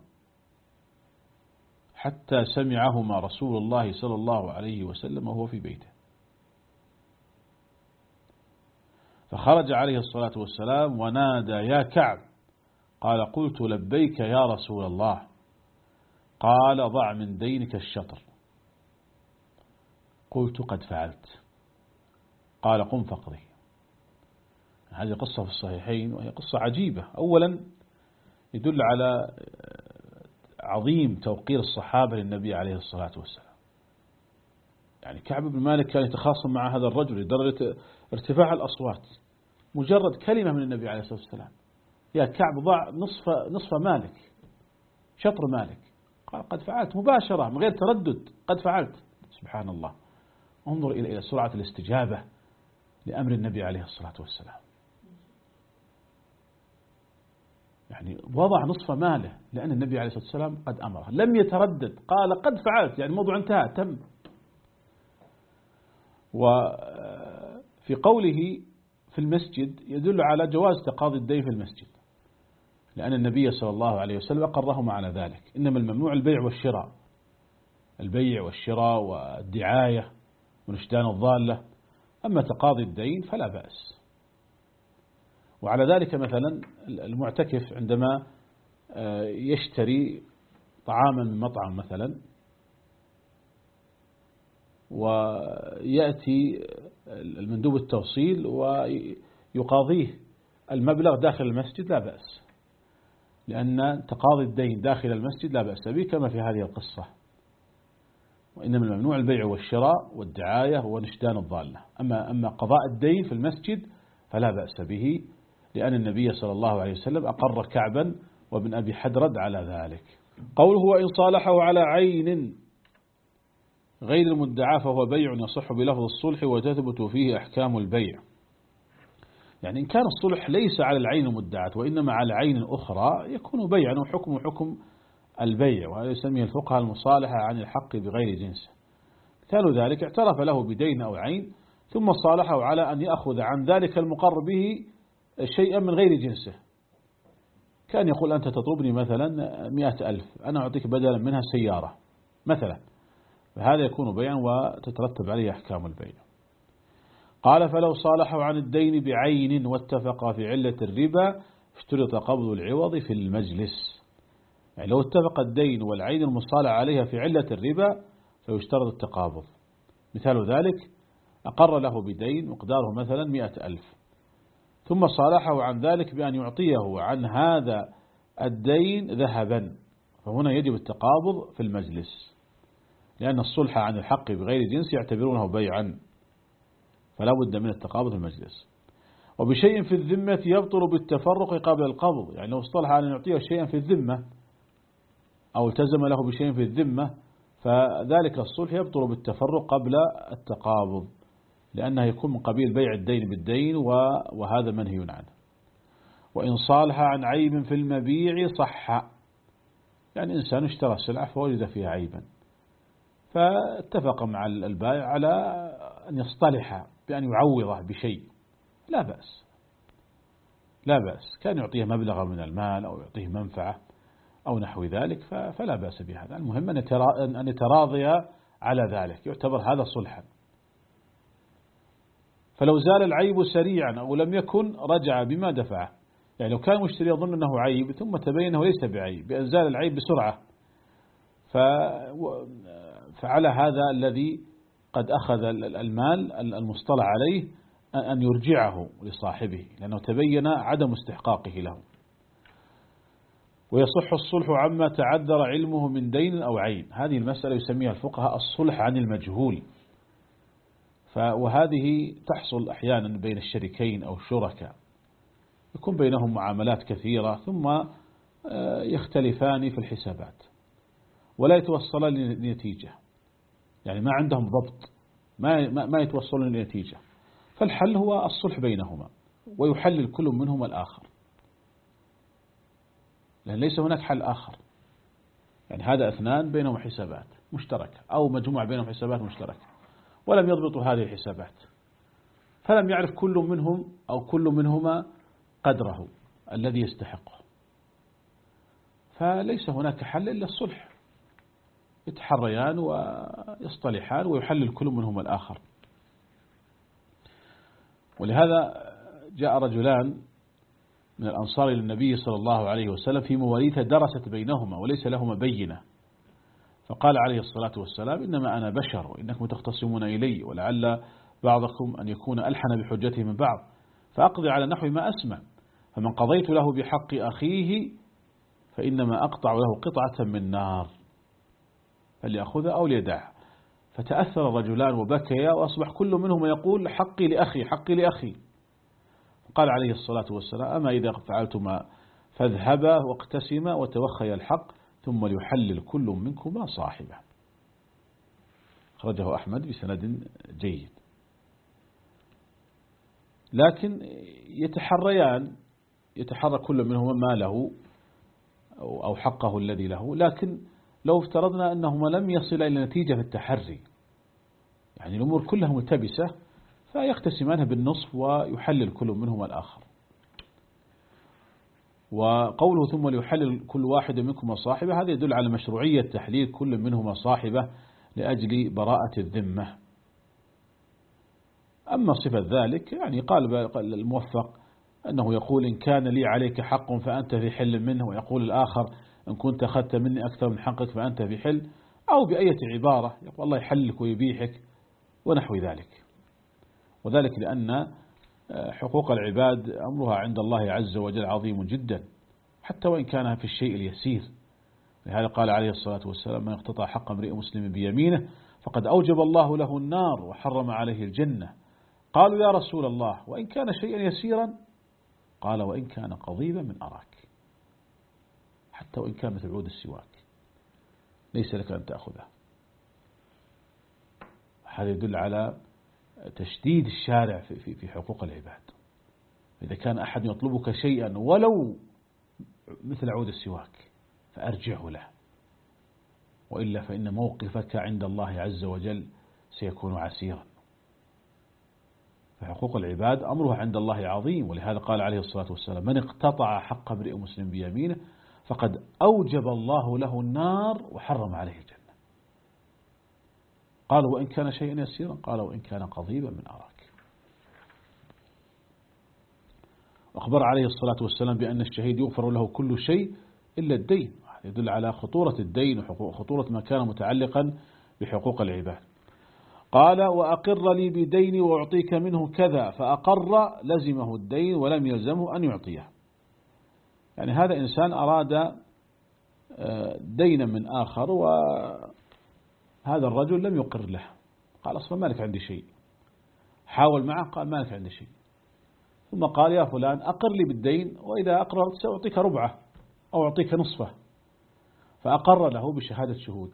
حتى سمعهما رسول الله صلى الله عليه وسلم وهو في بيته، فخرج عليه الصلاة والسلام ونادى: يا كعب. قال: قلت لبيك يا رسول الله. قال: ضع من دينك الشطر. قلت: قد فعلت. قال: قم فاقضي. هذه قصة في الصحيحين وهي قصة عجيبة. أولا يدل على عظيم توقير الصحابة للنبي عليه الصلاة والسلام. يعني كعب بن مالك كان يتخاصم مع هذا الرجل لدرجة ارتفاع الأصوات، مجرد كلمة من النبي عليه الصلاة والسلام: يا كعب ضع نصف, نصف مالك، شطر مالك. قال: قد فعلت، مباشرة من غير تردد، قد فعلت. سبحان الله، انظر إلى سرعة الاستجابة لأمر النبي عليه الصلاة والسلام. يعني وضع نصف ماله لأن النبي عليه الصلاة والسلام قد أمره، لم يتردد، قال: قد فعلت، يعني الموضوع انتهى، تم. وفي قوله في المسجد يدل على جواز تقاضي الدين في المسجد، لأن النبي صلى الله عليه وسلم أقرهم على ذلك. إنما الممنوع البيع والشراء، البيع والشراء والدعاية ونشدان الضالة. أما تقاضي الدين فلا بأس. وعلى ذلك مثلا المعتكف عندما يشتري طعاما من مطعم مثلا ويأتي المندوب التوصيل ويقاضيه المبلغ داخل المسجد لا بأس، لأن تقاضي الدين داخل المسجد لا بأس به كما في هذه القصة. وإنما الممنوع البيع والشراء والدعاية ونشدان الضالة. أما أما قضاء الدين في المسجد فلا بأس به، لأن النبي صلى الله عليه وسلم أقر كعبا وابن أبي حدرد على ذلك. قوله وإن صالحه على عين غير المدعى فهو بيع يصح بلفظ الصلح وتثبت فيه أحكام البيع. يعني إن كان الصلح ليس على العين المدعاة وإنما على عين أخرى يكون بيعا وحكم حكم البيع، وهذا يسميه الفقهاء المصالحة عن الحق بغير جنسه. مثال ذلك اعترف له بدين أو عين ثم صالحه على أن يأخذ عن ذلك المقر به شيئا من غير جنسه. كان يقول أنت تطلبني مثلا مئة ألف، أنا أعطيك بدلا منها سيارة مثلا، فهذا يكون بيعا وتترتب عليه أحكام البيع. قال فلو صالحوا عن الدين بعين واتفقا في علة الربا اشترط قبض العوض في المجلس. يعني لو اتفق الدين والعين المصالح عليها في علة الربا فيشترط التقابض. مثال ذلك أقر له بدين مقداره مثلا مئة ألف ثم صالحه عن ذلك بأن يعطيه عن هذا الدين ذهبا، فهنا يجب التقابض في المجلس، لأن الصلح عن الحق بغير جنس يعتبرونه بيعا، فلا بد من التقابض في المجلس. وبشيء في الذمة يبطل بالتفرق قبل القبض. يعني لو اصطلح أن يعطيه شيئا في الذمة أو التزم له بشيء في الذمة فذلك الصلح يبطل بالتفرق قبل التقابض، لأنه يكون من قبيل بيع الدين بالدين وهذا منهي عنه. وإن صالح عن عيب في المبيع صح. يعني إنسان اشترى سلعة فوجد فيها عيبا فاتفق مع البائع على أن يصطلح بأن يعوضه بشيء لا بأس، لا بأس. كان يعطيه مبلغا من المال أو يعطيه منفعة أو نحو ذلك فلا بأس بهذا. المهم أن يتراضي على ذلك، يعتبر هذا صلحا. فلو زال العيب سريعا أو لم يكن رجع بما دفعه. يعني لو كان مشتري يظن أنه عيب ثم تبين أنه ليس بعيب بأن زال العيب بسرعة، فعلى هذا الذي قد أخذ المال المصطلح عليه أن يرجعه لصاحبه، لأنه تبين عدم استحقاقه له. ويصح الصلح عما تعذر علمه من دين أو عين. هذه المسألة يسميها الفقهاء الصلح عن المجهول. وهذه تحصل أحيانا بين الشريكين أو الشركاء، يكون بينهم معاملات كثيرة ثم يختلفان في الحسابات ولا يتوصلان لنتيجة، يعني ما عندهم ضبط، ما ما يتوصلون لنتيجة. فالحل هو الصلح بينهما ويحلل كل منهما الآخر، لأن ليس هناك حل آخر. يعني هذا اثنان بينهم حسابات مشتركة أو مجموعة بينهم حسابات مشتركة ولم يضبطوا هذه الحسابات، فلم يعرف كل منهم أو كل منهما قدره الذي يستحقه، فليس هناك حل إلا الصلح. يتحريان ويصطلحان ويحلل كل منهما الآخر. ولهذا جاء رجلان من الأنصار للنبي صلى الله عليه وسلم في مواريث درست بينهما وليس لهما بينة، فقال عليه الصلاة والسلام إنما أنا بشر وإنكم تختصمون إلي ولعل بعضكم أن يكون ألحن بحجته من بعض، فأقضي على نحو ما أسمع، فمن قضيت له بحق أخيه فإنما أقطع له قطعة من نار فليأخذها أو ليدعها. فتأثر الرجلان وبكيا وأصبح كل منهما يقول حقي لأخي حقي لأخي. قال عليه الصلاة والسلام أما إذا فعلتما فاذهبا واقتسما وتوخيا الحق ثم ليحلل كل منكما صاحبه. خرجه أحمد بسند جيد. لكن يتحريان يتحرى كل منهما ما له أو حقه الذي له، لكن لو افترضنا أنهما لم يصل إلى نتيجة في التحري، يعني الأمور كلها ملتبسة، فيقتسمانها بالنصف ويحلل كل منهما الآخر. وقوله ثم ليحلل كل واحد منكم صاحبه، هذا يدل على مشروعية تحليل كل منهما صاحبه لأجل براءة الذمة. أما صفة ذلك يعني قال الموفق أنه يقول إن كان لي عليك حق فأنت في حل منه، ويقول الآخر إن كنت أخذت مني أكثر من حقك فأنت في حل، أو بأية عبارة يقول الله يحلك ويبيحك ونحو ذلك. وذلك لأن حقوق العباد أمرها عند الله عز وجل عظيم جدا، حتى وإن كان في الشيء اليسير. لهذا قال عليه الصلاة والسلام من اقتطع حق امرئ مسلم بيمينه فقد أوجب الله له النار وحرم عليه الجنة. قالوا يا رسول الله وإن كان شيئا يسيرا؟ قال وإن كان قضيبا من أراك، حتى وإن كان مثل عود السواك ليس لك أن تأخذه. هذا يدل على تشديد الشارع في في حقوق العباد. إذا كان أحد يطلبك شيئا ولو مثل عود السواك فأرجعه له، وإلا فإن موقفك عند الله عز وجل سيكون عسيرا. فحقوق العباد أمرها عند الله عظيم، ولهذا قال عليه الصلاة والسلام من اقتطع حق امرئ مسلم بيمينه فقد أوجب الله له النار وحرم عليه الجنة. قالوا وإن كان شيئا يسيرا؟ قال وإن كان قضيبا من أراك. أخبر عليه الصلاة والسلام بأن الشهيد يغفر له كل شيء إلا الدين، يدل على خطورة الدين وخطورة ما كان متعلقا بحقوق العباد. قال وأقر لي بديني وأعطيك منه كذا، فأقر لزمه الدين ولم يلزمه أن يعطيه. يعني هذا إنسان أراد دينا من آخر وهذا الرجل لم يقر له، قال أصلا مالك عندي شيء. حاول معه قال مالك عندي شيء، ثم قال يا فلان أقر لي بالدين وإذا أقررت سأعطيك ربعه أو أعطيك نصفه، فأقر له بشهادة شهود.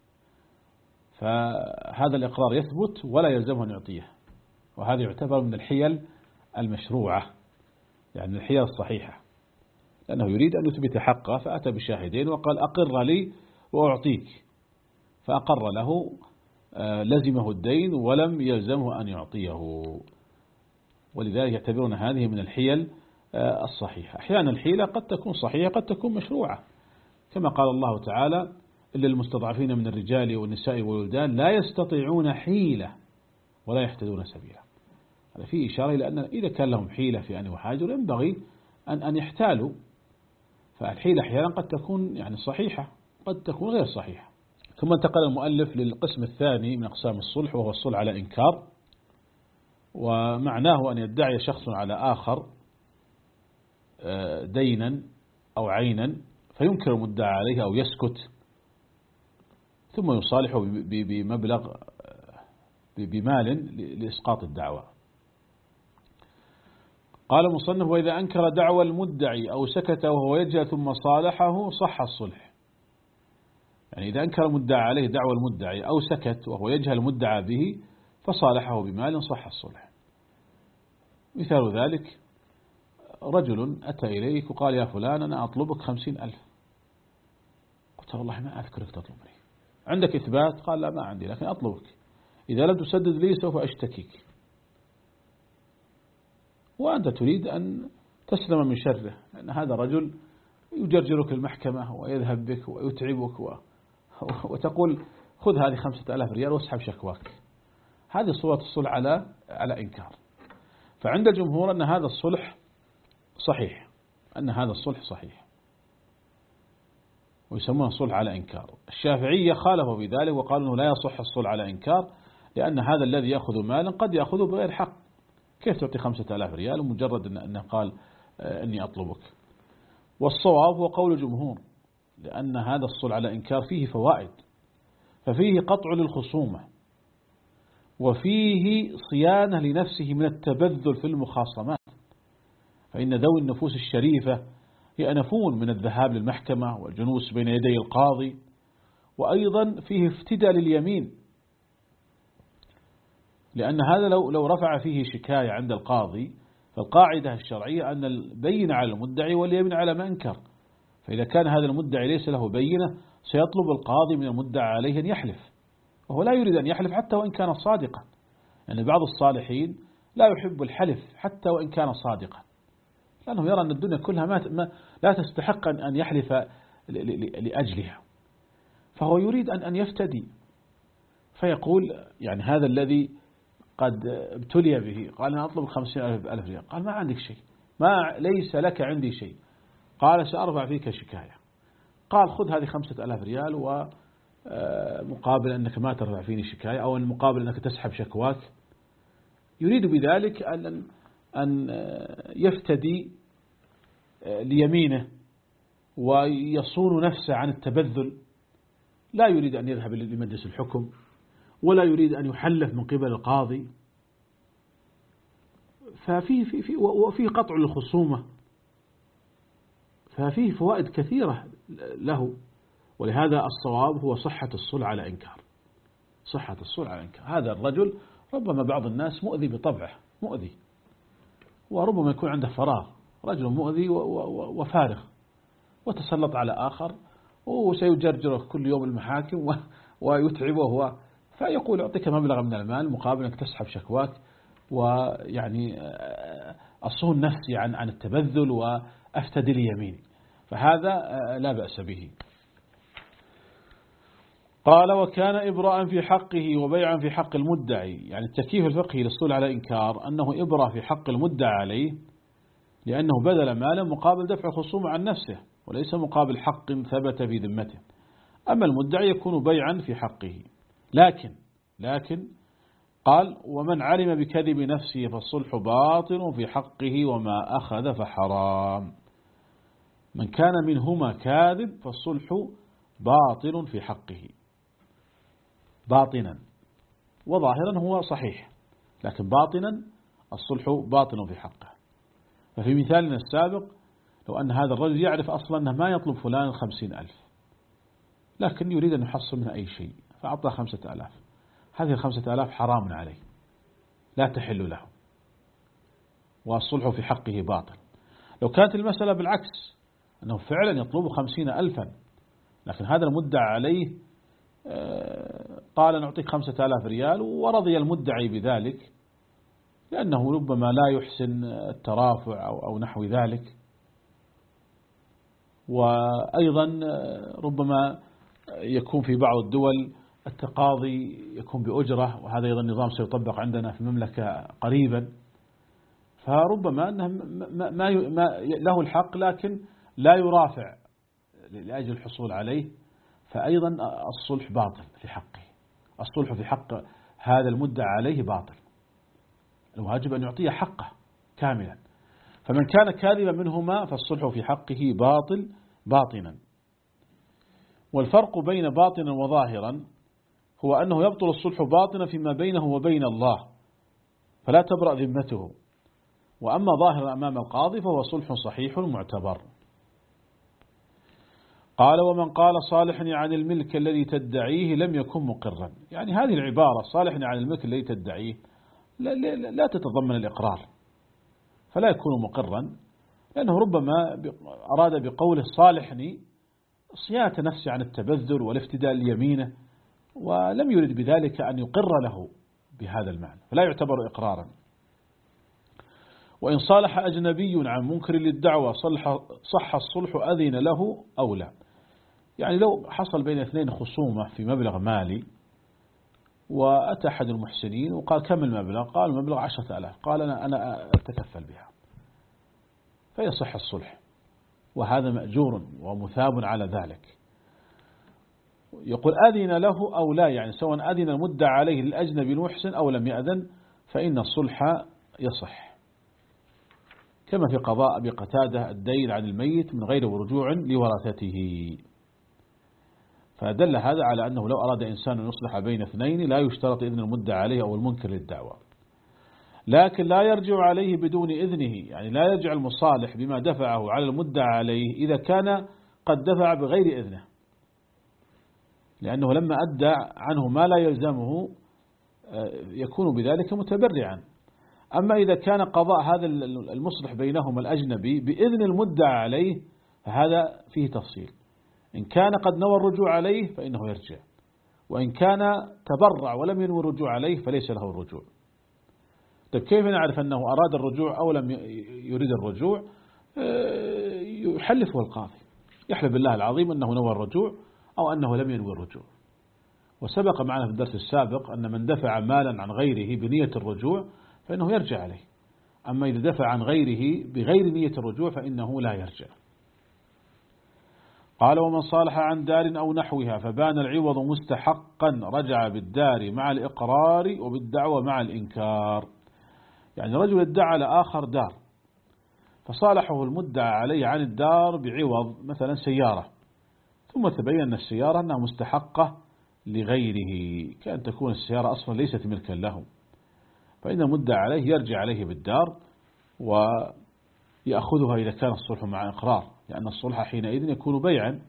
فهذا الإقرار يثبت ولا يلزمه أن يعطيه، وهذا يعتبر من الحيل المشروعة، يعني الحيل الصحيحة، لأنه يريد أن يثبت حقه فأتى بشاهدين وقال أقر لي وأعطيك، فأقر له لزمه الدين ولم يلزمه أن يعطيه. ولذلك يعتبرون هذه من الحيل الصحيحة. أحيانا الحيلة قد تكون صحيحة قد تكون مشروعة، كما قال الله تعالى إلا المستضعفين من الرجال والنساء والولدان لا يستطيعون حيلة ولا يهتدون سبيلا. هذا فيه إشارة إلى أن إذا كان لهم حيلة في أن يحاجروا ينبغي أن أن يحتالوا. فالحيلة أحيانا قد تكون يعني صحيحة قد تكون غير صحيحة. ثم انتقل المؤلف للقسم الثاني من أقسام الصلح، وهو الصلح على إنكار. ومعناه أن يدعي شخص على آخر دينا أو عينا فينكر المدعى عليه أو يسكت، ثم يصالحه بمبلغ بمال لإسقاط الدعوة. قال المصنف وإذا أنكر دعوى المدعي أو سكت وهو يجهل ثم صالحه صح الصلح. يعني إذا أنكر المدعى عليه دعوى المدعي أو سكت وهو يجهل المدعى به فصالحه بمال صح الصلح. مثال ذلك رجل أتى إليك وقال يا فلان أنا أطلبك خمسين ألف. قلت والله ما أذكرك تطلبني، عندك إثبات؟ قال لا ما عندي لكن أطلبك، إذا لم تسدد لي سوف أشتكيك. وأنت تريد أن تسلم من شره، لأن هذا رجل يجرجرك المحكمة ويذهب بك ويتعبك و... وتقول خذ هذه خمسة ألاف ريال واسحب شكواك. هذه صورة الصلح على على إنكار. فعند الجمهور أن هذا الصلح صحيح، أن هذا الصلح صحيح ويسمونه الصلح على إنكار. الشافعية خالفوا بذلك وقالوا أنه لا يصح الصلح على إنكار، لأن هذا الذي يأخذ مالا قد يأخذه بغير حق. كيف تعطي خمسة آلاف ريال مجرد أنه قال أني أطلبك؟ والصواب هو قول الجمهور، لأن هذا الصلح على إنكار فيه فوائد، ففيه قطع للخصومة، وفيه صيانة لنفسه من التبذل في المخاصمات، فإن ذوي النفوس الشريفة يأنفون من الذهاب للمحكمة والجلوس بين يدي القاضي، وأيضا فيه افتداء لليمين، لأن هذا لو لو رفع فيه شكاية عند القاضي فالقاعدة الشرعية أن البين على المدعي واليمين على من أنكر. فإذا كان هذا المدعي ليس له بينة سيطلب القاضي من المدعى عليه أن يحلف، وهو لا يريد أن يحلف حتى وإن كان صادقا، يعني بعض الصالحين لا يحب الحلف حتى وإن كان صادقا، لأنه يرى أن الدنيا كلها ما ما لا تستحق أن يحلف لأجلها، فهو يريد أن أن يفتدي، فيقول يعني هذا الذي قد ابتلي به قال أنا أطلب خمسين ألف ريال، قال ما عندك شيء، ما ليس لك عندي شيء، قال سأرفع فيك شكاية، قال خذ هذه خمسة ألاف ريال ومقابل أنك ما ترفع فيني شكاية، أو مقابل أنك تسحب شكواك. يريد بذلك أن أن يفتدي ليمينه ويصون نفسه عن التبذل، لا يريد أن يذهب لمجلس الحكم، ولا يريد أن يحلف من قبل القاضي، ففي في في وفيه قطع الخصومة، ففيه فوائد كثيرة له. ولهذا الصواب هو صحة الصلح على إنكار، صحة الصلح على إنكار. هذا الرجل ربما بعض الناس مؤذي بطبعه، مؤذي، وربما يكون عنده فراغ، رجل مؤذي وفارغ، وتسلط على آخر وسيجرجره كل يوم المحاكم ويتعبه هو، فيقول أعطيك مبلغ من المال مقابل أنك تسحب شكواك، ويعني أصون نفسي عن عن التبذل وأفتدي ليميني، فهذا لا بأس به. قال وكان إبراء في حقه وبيعا في حق المدعي، يعني التكييف الفقهي للصلح على إنكار أنه إبراء في حق المدعى عليه، لأنه بذل مالا مقابل دفع الخصوم عن نفسه وليس مقابل حق ثبت في ذمته. أما المدعي يكون بيعا في حقه، لكن لكن قال ومن علم بكذب نفسه فالصلح باطل في حقه وما أخذ فحرام. من كان منهما كاذب فالصلح باطل في حقه، باطنا وظاهرا هو صحيح، لكن باطنا الصلح باطل في حقه. ففي مثالنا السابق لو أن هذا الرجل يعرف أصلا أنه ما يطلب فلان خمسين ألف، لكن يريد أن يحصل منها أي شيء فأعطى خمسة ألاف، هذه الخمسة ألاف حرام عليه لا تحل له، والصلح في حقه باطل. لو كانت المسألة بالعكس أنه فعلا يطلب خمسين ألفا، لكن هذا المدعى عليه قال نعطيك خمسة آلاف ريال ورضي المدعي بذلك، لأنه ربما لا يحسن الترافع أو أو نحو ذلك، وأيضا ربما يكون في بعض الدول التقاضي يكون بأجرة، وهذا أيضا نظام سيطبق عندنا في المملكة قريبا، فربما أنه ما له الحق لكن لا يرافع لأجل الحصول عليه، فأيضا الصلح باطل في حقه، الصلح في حق هذا المدعى عليه باطل، الواجب أن يعطيه حقه كاملا. فمن كان كاذبا منهما فالصلح في حقه باطل باطنا. والفرق بين باطنا وظاهرا هو أنه يبطل الصلح باطنا فيما بينه وبين الله فلا تبرأ ذمته، وأما ظاهرا أمام القاضي فهو صلح صحيح معتبر. قال ومن قال صالحني عن الملك الذي تدعيه لم يكن مقرا، يعني هذه العبارة صالحني عن الملك الذي تدعيه لا, لا, لا تتضمن الإقرار، فلا يكون مقرا، لأنه ربما أراد بقوله صالحني صيانة نفسه عن التبذل والافتداء ليمينه، ولم يرد بذلك أن يقر له بهذا المعنى، فلا يعتبر إقرارا. وإن صالح أجنبي عن منكر للدعوة صح الصلح أذن له أو لا، يعني لو حصل بين اثنين خصومة في مبلغ مالي، وأتى أحد المحسنين وقال كم المبلغ؟ قال المبلغ عشرة آلاف، قال أنا أنا أتكفل بها، فيصح الصلح، وهذا مأجور ومثاب على ذلك. يقول أذن له أو لا، يعني سواء أذن المدعى عليه للأجنبي المحسن أو لم يأذن فإن الصلح يصح، كما في قضاء أبي قتادة الدين عن الميت من غير رجوع لورثته. فدل هذا على أنه لو أراد إنسان أن يصلح بين اثنين لا يشترط إذن المدعى عليه أو المنكر للدعوة، لكن لا يرجع عليه بدون إذنه، يعني لا يرجع المصالح بما دفعه على المدعى عليه إذا كان قد دفع بغير إذنه، لأنه لما أدى عنه ما لا يلزمه يكون بذلك متبرعا. أما إذا كان قضاء هذا المصلح بينهما الأجنبي بإذن المدعى عليه فهذا فيه تفصيل، إن كان قد نوى الرجوع عليه فإنه يرجع، وإن كان تبرع ولم ينوي الرجوع عليه فليس له الرجوع. طيب كيف نعرف أنه أراد الرجوع أو لم يريد الرجوع؟ يحلفه القاضي، يحلف بالله العظيم أنه نوى الرجوع أو أنه لم ينوي الرجوع. وسبق معنا في الدرس السابق أن من دفع مالا عن غيره بنية الرجوع فإنه يرجع عليه، أما إذا دفع عن غيره بغير نية الرجوع فإنه لا يرجع. قال ومن صالح عن دار أو نحوها فبان العوض مستحقا رجع بالدار مع الإقرار وبالدعوة مع الإنكار. يعني رجل ادعى لآخر دار فصالحه المدعى عليه عن الدار بعوض مثلا سيارة، ثم تبين أن السيارة أنها مستحقة لغيره، كأن تكون السيارة أصلا ليست ملكا له، فإن المدعى عليه يرجع عليه بالدار ويأخذها إذا كان الصلح مع إقرار، لأن الصلح حينئذ يكون بيعا،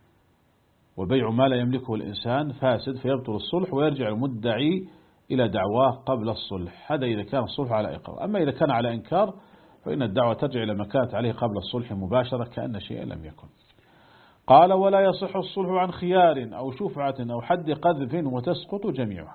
والبيع ما لا يملكه الإنسان فاسد فيبطل الصلح ويرجع المدعي إلى دعواه قبل الصلح. هذا إذا كان الصلح على إقرار. أما إذا كان على إنكار فإن الدعوة ترجع إلى ما كانت عليه قبل الصلح مباشرة كأن شيئا لم يكن. قال ولا يصح الصلح عن خيار أو شفعة أو حد قذف وتسقط جميعها.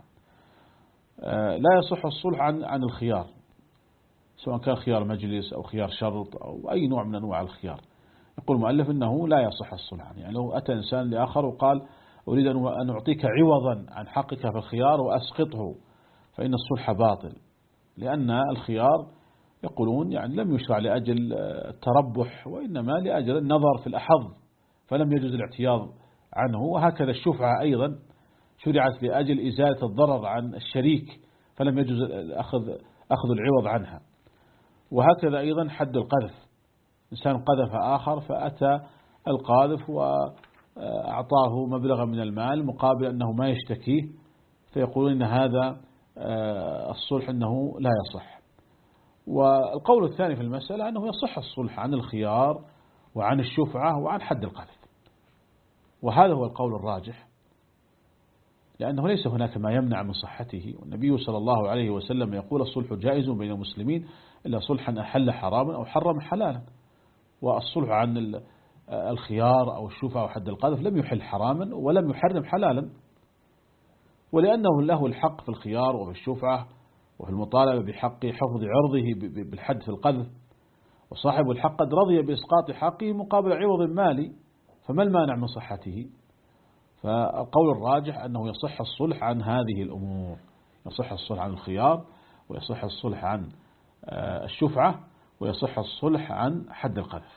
لا يصح الصلح عن عن الخيار، سواء كان خيار مجلس أو خيار شرط أو أي نوع من أنواع الخيار. يقول المؤلف إنه لا يصح الصلح عنه. يعني لو أتى إنسان لآخر وقال أريد أن أعطيك عوضا عن حقك في الخيار وأسقطه، فإن الصلح باطل، لأن الخيار يقولون يعني لم يشرع لأجل التربح وإنما لأجل النظر في الأحظ، فلم يجوز الاعتياض عنه. وهكذا الشفعة أيضا شرعت لأجل إزالة الضرر عن الشريك، فلم يجوز أخذ أخذ العوض عنها. وهكذا أيضا حد القذف، إنسان قذف آخر فأتى القاذف وأعطاه مبلغا من المال مقابل أنه ما يشتكيه، فيقولون إن هذا الصلح أنه لا يصح. والقول الثاني في المسألة أنه يصح الصلح عن الخيار وعن الشفعة وعن حد القذف، وهذا هو القول الراجح، لأنه ليس هناك ما يمنع من صحته. والنبي صلى الله عليه وسلم يقول الصلح جائز بين المسلمين إلا صلحا أحل حراما أو حرم حلالا. والصلح عن الخيار أو الشفعة أو حد القذف لم يحل حراما ولم يحرم حلالا، ولأنه له الحق في الخيار وفي الشفعة وفي المطالبة بحق حفظ عرضه بالحد في القذف، وصاحب الحق قد رضي بإسقاط حقه مقابل عوض مالي، فما المانع من صحته؟ فالقول الراجح أنه يصح الصلح عن هذه الأمور، يصح الصلح عن الخيار ويصح الصلح عن الشفعة ويصح الصلح عن حد القذف.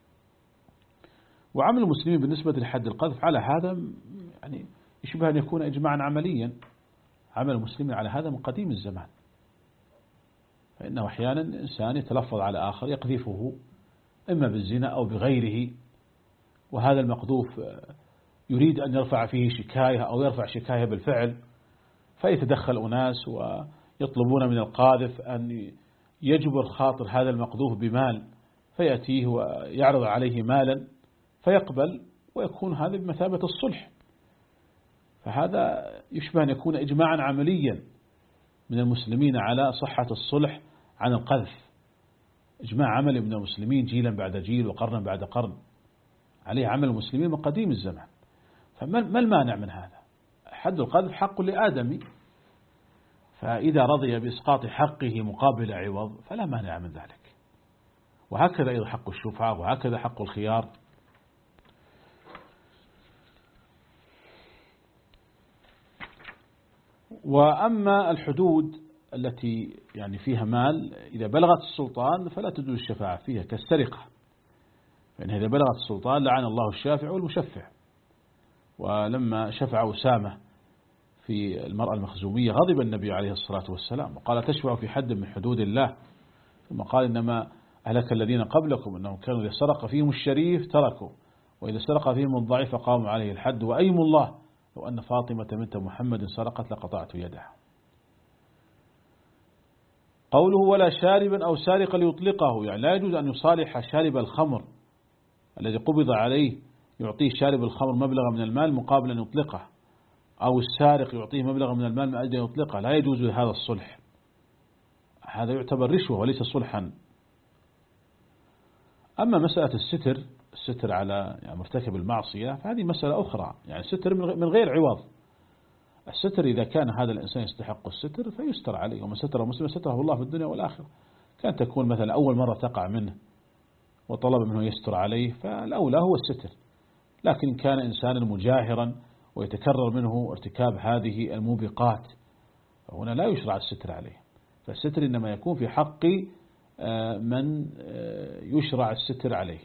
وعمل المسلمين بالنسبة لحد القذف على هذا يعني يشبه أن يكون إجماعا عمليا. عمل المسلمين على هذا من قديم الزمان، فإنه أحيانا إنسان يتلفظ على آخر يقذفه إما بالزنا أو بغيره، وهذا المقذوف يريد أن يرفع فيه شكاية أو يرفع شكاية بالفعل، فيتدخل أناس ويطلبون من القاذف أن يجبر خاطر هذا المقذوف بمال، فيأتيه ويعرض عليه مالا فيقبل، ويكون هذا بمثابة الصلح. فهذا يشبه أن يكون إجماعا عمليا من المسلمين على صحة الصلح عن القذف، إجماع عملي من المسلمين جيلا بعد جيل وقرنا بعد قرن، عليه عمل المسلمين من قديم الزمان. فما المانع من هذا؟ حد القذف حق لآدمي، فإذا رضي بإسقاط حقه مقابل عوض فلا مانع من ذلك. وهكذا أيضا حق الشفعة وهكذا حق الخيار. وأما الحدود التي يعني فيها مال إذا بلغت السلطان فلا تجوز الشفاعة فيها، كالسرقة، فإن إذا بلغت السلطان لعن الله الشافع والمشفع. ولما شفع أسامة في المرأة المخزومية غضب النبي عليه الصلاة والسلام وقال تشفع في حد من حدود الله، ثم قال إنما أهلك الذين قبلكم أنهم كانوا إذا سرق فيهم الشريف تركوا وإذا سرق فيهم الضعيف قاموا عليه الحد، وأيم الله لو أن فاطمة بنت محمد سرقت لقطعت يدها. قوله ولا شاربا أو سارقا ليطلقه، يعني لا يجوز أن يصالح شارب الخمر الذي قبض عليه يعطيه شارب الخمر مبلغا من المال مقابل أن يطلقه، أو السارق يعطيه مبلغا من المال من أجل أن يطلقه، لا يجوز هذا الصلح، هذا يعتبر رشوة وليس صلحا. أما مسألة الستر الستر على يعني مرتكب المعصية فهذه مسألة أخرى، يعني الستر من غير عوض. الستر إذا كان هذا الإنسان يستحق الستر فيستر عليه، ومن ستر مسلم ستره الله في الدنيا والآخرة. كان تكون مثلا أول مرة تقع منه وطلب منه يستر عليه فالأولى هو الستر. لكن كان إنسانا مجاهرا ويتكرر منه ارتكاب هذه الموبقات فهنا لا يشرع الستر عليه. فالستر إنما يكون في حق من يشرع الستر عليه.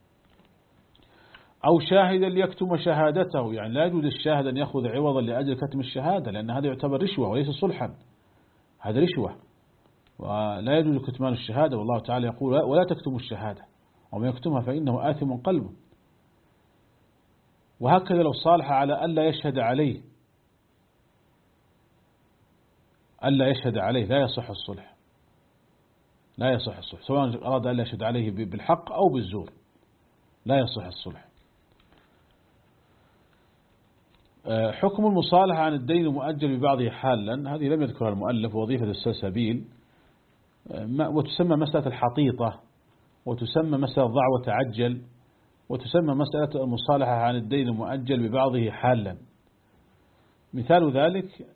أو شاهدا ليكتم شهادته، يعني لا يجوز الشاهد أن يأخذ عوضا لأجل كتم الشهادة، لأن هذا يعتبر رشوة وليس صلحا، هذا رشوة ولا يجوز كتمان الشهادة. والله تعالى يقول ولا تكتموا الشهادة ومن يكتمها فإنه آثم قلبه. وهكذا لو صالح على ألا يشهد عليه ألا يشهد عليه لا يصح الصلح، لا يصح الصلح سواء أراد ألا يشهد عليه بالحق أو بالزور، لا يصح الصلح. حكم المصالحة عن الدين المؤجل ببعضه حالا، هذه لم يذكرها المؤلف، وظيفة السلسبيل، وتسمى مسألة الحطيطة، وتسمى مسألة ضع وتعجل، وتسمى مسألة المصالحة عن الدين المؤجل ببعضه حالا. مثال ذلك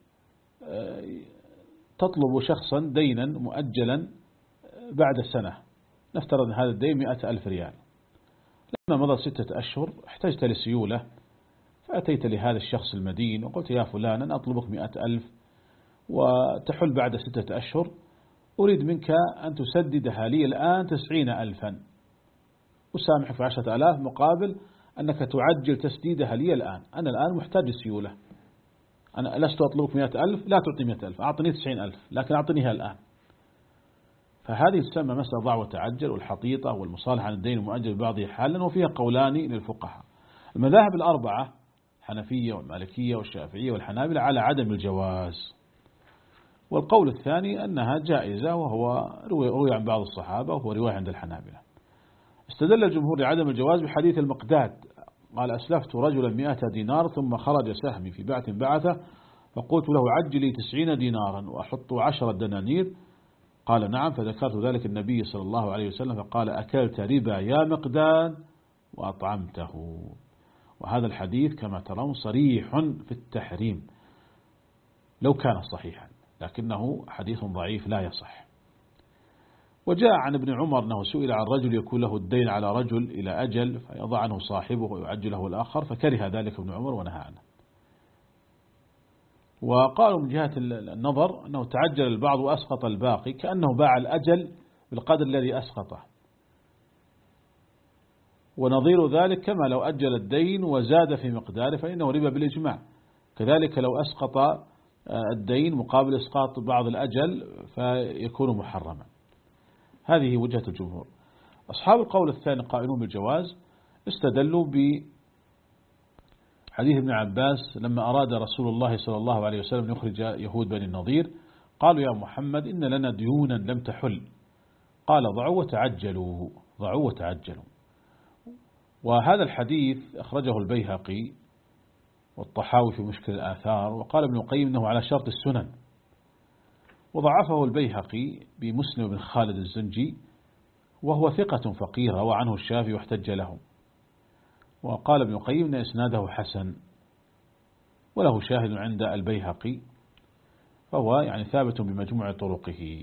تطلب شخصا دينا مؤجلا بعد سنة، نفترض أن هذا الدين مئة ألف ريال، لما مضى ستة أشهر احتجت لسيولة، فأتيت لهذا الشخص المدين وقلت يا فلان أنا أطلبك مئة ألف وتحل بعد ستة أشهر، أريد منك أن تسددها لي الآن تسعين ألفا، أسامحك في عشرة ألاف مقابل أنك تعجل تسديدها لي الآن، أنا الآن محتاج سيولة، أنا لست أطلبك مئة ألف، لا تعطي مئة ألف، أعطني تسعين ألف لكن أعطنيها الآن. فهذه تسمى مسألة ضع وتعجل والحطيطة والمصالحة عن الدين المؤجل ببعضه حالا، وفيها قولان للفقهاء. المذاهب الأربعة الحنفية والمالكية والشافعية والحنابلة على عدم الجواز، والقول الثاني أنها جائزة، وهو روي عن بعض الصحابة وهو رواية عند الحنابلة. استدل الجمهور لعدم الجواز بحديث المقداد قال أسلفت رجلا مئة دينار ثم خرج سهمي في بعث بعثة فقلت له عجلي تسعين دينارا وأحط عشرة دنانير، قال نعم، فذكرت ذلك النبي صلى الله عليه وسلم فقال أكلت ربا يا مقداد وأطعمته. وهذا الحديث كما ترون صريح في التحريم لو كان صحيحا، لكنه حديث ضعيف لا يصح. وجاء عن ابن عمر أنه سئل عن رجل يكون له الدين على رجل إلى أجل فيضع عنه صاحبه ويعجله الآخر، فكره ذلك ابن عمر ونهى عنه. وقالوا من جهة النظر أنه تعجل البعض وأسقط الباقي، كأنه باع الأجل بالقدر الذي أسقطه، ونظير ذلك كما لو أجل الدين وزاد في مقداره فإنه ربا بالإجماع، كذلك لو أسقط الدين مقابل إسقاط بعض الأجل فيكون محرما. هذه وجهة الجمهور. أصحاب القول الثاني قائلون بالجواز استدلوا بحديث ابن عباس لما أراد رسول الله صلى الله عليه وسلم يخرج يهود بني النضير قالوا يا محمد إن لنا ديونا لم تحل، قال ضعوا وتعجلوا ضعوا وتعجلوا. وهذا الحديث أخرجه البيهقي والطحاوي في مشكل الآثار، وقال ابن القيم إنه على شرط السنن، وضعفه البيهقي بمسلم بن خالد الزنجي وهو ثقة فقيرة وعنه الشافعي واحتج له، وقال ابن القيم إن إسناده حسن وله شاهد عند البيهقي، فهو يعني ثابت بمجموع طرقه.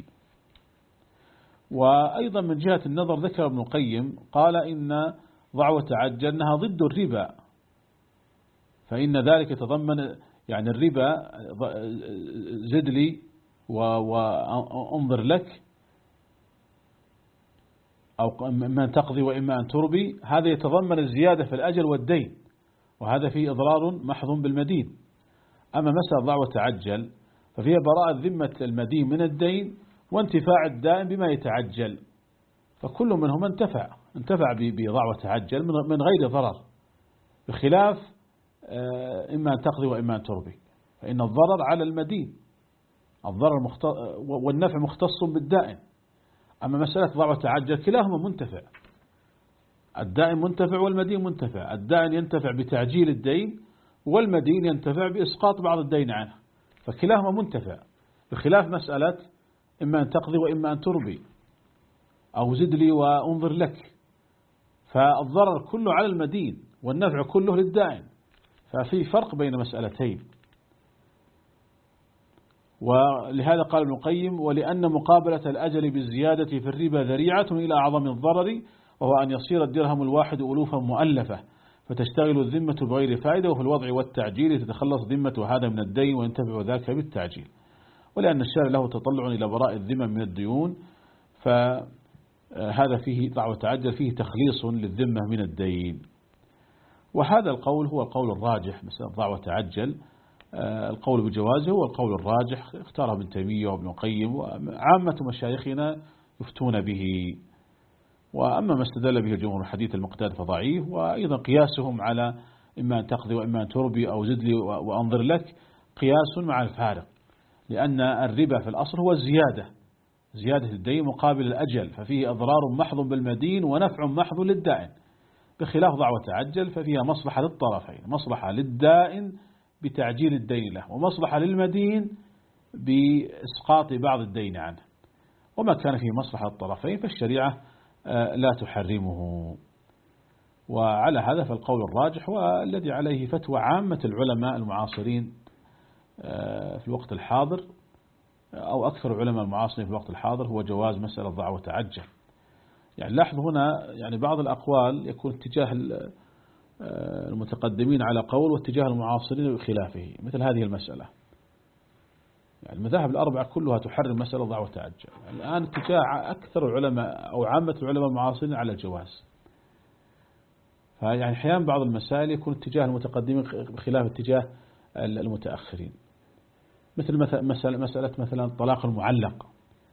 وأيضا من جهة النظر ذكر ابن القيم قال إن ضع وتعجل أنها ضد الربا، فإن ذلك يتضمن يعني الربا زد لي وانظر لك أو إما أن تقضي وإما أن تربي، هذا يتضمن الزيادة في الأجل والدين، وهذا فيه إضرار محض بالمدين. أما مسألة ضع وتعجل ففيها براءة ذمة المدين من الدين وانتفاع الدائن بما يتعجل، فكل منهما انتفع انتفع بضع وتعجل من غير ضرر، بخلاف إما أن تقضي وإما أن تربي، فإن الضرر على المدين، الضرر مخت... والنفع مختص بالدائن. أما مسألة ضع وتعجل كلاهما منتفع، الدائن منتفع والمدين منتفع، الدائن ينتفع بتعجيل الدين والمدين ينتفع بإسقاط بعض الدين عنه، فكلاهما منتفع، بخلاف مسألة إما أن تقضي وإما أن تربي أو زد لي وانظر لك، فالضرر كله على المدين والنفع كله للدائن، ففي فرق بين مسألتين. ولهذا قال ابن القيم ولأن مقابلة الأجل بالزيادة في الربا ذريعة إلى أعظم الضرر وهو أن يصير الدرهم الواحد ألوفا مؤلفة فتشتغل الذمة بغير فائدة، وفي الوضع والتعجيل تتخلص ذمة هذا من الدين وينتفع ذاك بالتعجيل. ولأن الشارع له تطلع إلى براء الذمم من الديون، فهذا فيه ضع وتعجل، فيه تخليص للذمة من الدين. وهذا القول هو القول الراجح، مسألة ضع وتعجل القول بجوازه هو القول الراجح، اختاره ابن تيمية وابن القيم وعامة مشايخنا يفتون به. وأما ما استدل به الجمهور حديث المقداد فضعيف، وأيضا قياسهم على إما أن تقضي وإما أن تربي أو زد لي وأنظر لك قياس مع الفارق، لأن الربا في الأصل هو الزيادة، زيادة الدين مقابل الأجل، ففيه أضرار محض بالمدين ونفع محض للدائن، بخلاف ضع وتعجل ففيها مصلحة للطرفين، مصلحة للدائن بتعجيل الدين له، ومصلحة للمدين بإسقاط بعض الدين عنه. وما كان فيه مصلحة الطرفين فالشريعة لا تحرمه. وعلى هذا فالقول الراجح والذي عليه فتوى عامة العلماء المعاصرين في الوقت الحاضر أو أكثر علماء المعاصرين في الوقت الحاضر هو جواز مسألة ضع وتعجل. يعني لاحظ هنا يعني بعض الأقوال يكون اتجاه المتقدمين على قول واتجاه المعاصرين بخلافه، مثل هذه المسألة. يعني المذاهب الأربعة كلها تحرم مسألة ضع وتعجل. الآن اتجاه أكثر العلماء أو عامة العلماء المعاصرين على الجواز. فيعني أحيانا بعض المسائل يكون اتجاه المتقدمين بخلاف اتجاه المتأخرين، مثل مسألة, مسألة مثلا الطلاق المعلق.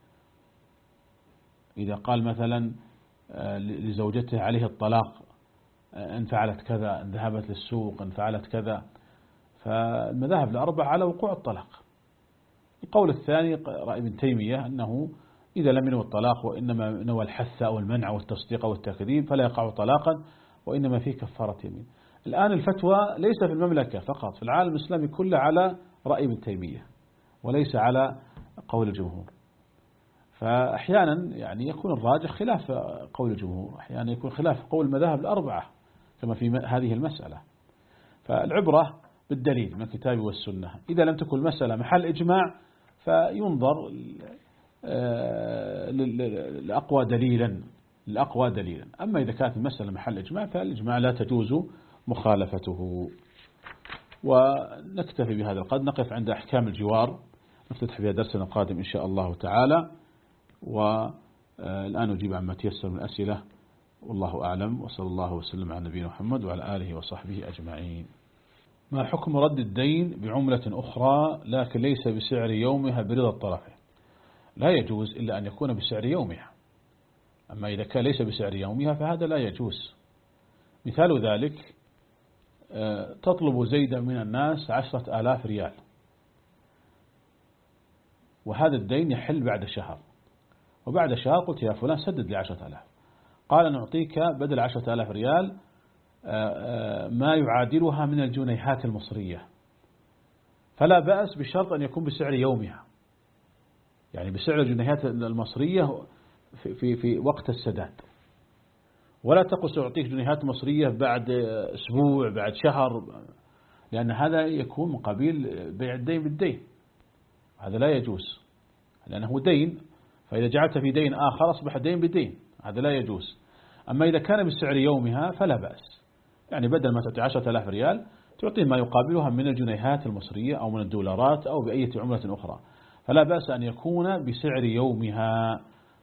إذا قال مثلا لزوجته عليه الطلاق إن فعلت كذا، إن ذهبت للسوق، إن فعلت كذا، فالمذاهب الأربعة على وقوع الطلاق. القول الثاني رأي ابن تيمية أنه إذا لم ينوي الطلاق وإنما نوى الحث أو المنع والتصديق أو التكذيب فلا يقع طلاقا وإنما فيه كفارة يمين. الآن الفتوى ليس في المملكة فقط، في العالم الإسلامي كله على رأي ابن تيمية وليس على قول الجمهور. فأحيانا يعني يكون الراجح خلاف قول الجمهور، أحيانا يكون خلاف قول المذاهب الأربعة كما في هذه المسألة. فالعبرة بالدليل من الكتاب والسنة. إذا لم تكن المسألة محل إجماع فينظر لأقوى دليلا الأقوى دليلا. أما إذا كانت المسألة محل إجماع فالإجماع لا تجوز مخالفته. ونكتفي بهذا القدر، نقف عند أحكام الجوار، نفتتح بها درسنا القادم إن شاء الله تعالى. والآن نجيب عما تيسر من الأسئلة، والله أعلم، وصلى الله وسلم على نبينا محمد وعلى آله وصحبه أجمعين. ما حكم رد الدين بعملة أخرى لكن ليس بسعر يومها برضا الطرفين؟ لا يجوز إلا أن يكون بسعر يومها، أما إذا كان ليس بسعر يومها فهذا لا يجوز. مثال ذلك تطلب زيدا من الناس عشرة آلاف ريال، وهذا الدين يحل بعد شهر، وبعد شهر قلت يا فلان سدد لي عشرة آلاف، قال نعطيك بدل عشرة آلاف ريال ما يعادلها من الجنيهات المصرية، فلا بأس بشرط أن يكون بسعر يومها، يعني بسعر الجنيهات المصرية في, في, في وقت السداد، ولا تقل سأعطيك جنيهات مصرية بعد أسبوع بعد شهر، لأن هذا يكون مقابل بيع الدين بالدين، هذا لا يجوز لأنه دين، فإذا جعلت في دين آخر أصبح دين بدين، هذا لا يجوز. أما إذا كان بسعر يومها فلا بأس، يعني بدل ما تعطي عشرة آلاف ريال تعطيه ما يقابلها من الجنيهات المصرية أو من الدولارات أو بأي عملة أخرى، فلا بأس أن يكون بسعر يومها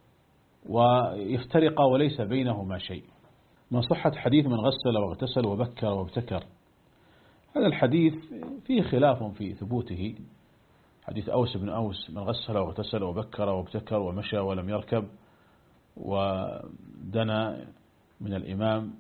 ويفترق وليس بينهما شيء. من صحة حديث من غسل واغتسل وبكر وابتكر، هذا الحديث فيه خلاف في ثبوته. حديث أوس بن أوس من غسل واغتسل وبكر وابتكر ومشى ولم يركب ودنا من الإمام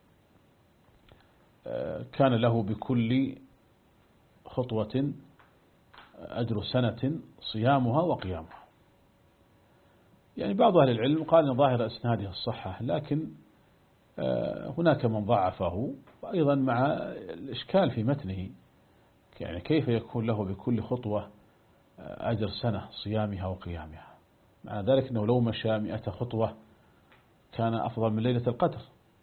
كان له بكل خطوة أجر سنة صيامها وقيامها. يعني بعض أهل العلم قال أن ظاهر إسناده الصحة، لكن هناك من ضعفه، وأيضا مع الإشكال في متنه، يعني كيف يكون له بكل خطوة أجر سنة صيامها وقيامها؟ مع ذلك أنه لو مشى مئة خطوة كان أفضل من ليلة القدر،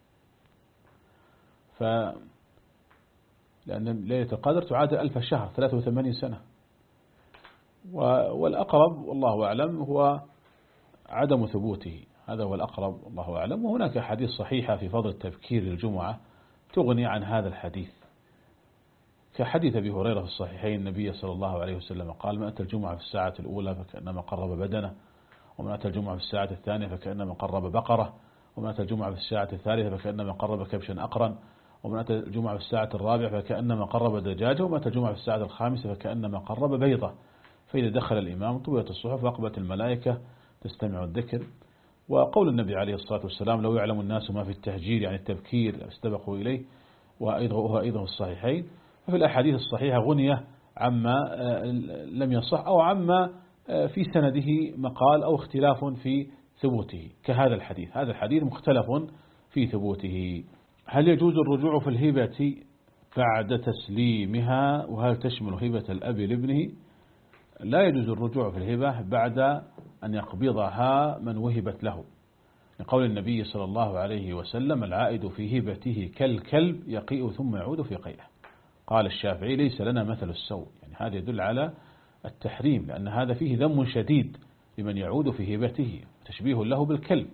ف لأن ليلة القدر تعادل ألف شهر ثلاثة وثمانين سنة. والأقرب والله أعلم هو عدم ثبوته، هذا هو الأقرب الله أعلم. وهناك حديث صحيحة في فضل التبكير للجمعة تغني عن هذا الحديث، كحديث أبي هريرة في الصحيحين النبي صلى الله عليه وسلم قال: من أتى الجمعة في الساعة الأولى فكأنما قرب بدنه، ومن أتى الجمعة في الساعة الثانية فكأنما قرب بقرة، ومن أتى الجمعة في الساعة الثالثة فكأنما قرب كبشا أقرا، ومن أتى الجمعة في الساعة الرابعة فكأنما قرب دجاجة، ومن أتى الجمعة في الساعة الخامسة فكأنما قرب بيضة. فإذا دخل الإمام طويت الصحف وأقبلت الملائكة تستمع الذكر. وقول النبي عليه الصلاة والسلام: لو يعلم الناس ما في التهجير يعني التبكير استبقوا إليه، وهو أيضا الصحيحين. ففي الأحاديث الصحيحة غنية عما لم يصح أو عما في سنده مقال أو اختلاف في ثبوته، كهذا الحديث. هذا الحديث مختلف في ثبوته. هل يجوز الرجوع في الهبة بعد تسليمها؟ وهل تشمل هبة الأب لابنه؟ لا يجوز الرجوع في الهبة بعد أن يقبضها من وهبت له، لقول النبي صلى الله عليه وسلم: العائد في هبته كالكلب يقيء ثم يعود في قيئه. قال الشافعي: ليس لنا مثل السوء. يعني هذا يدل على التحريم، لأن هذا فيه ذم شديد لمن يعود في هبته، تشبيه له بالكلب.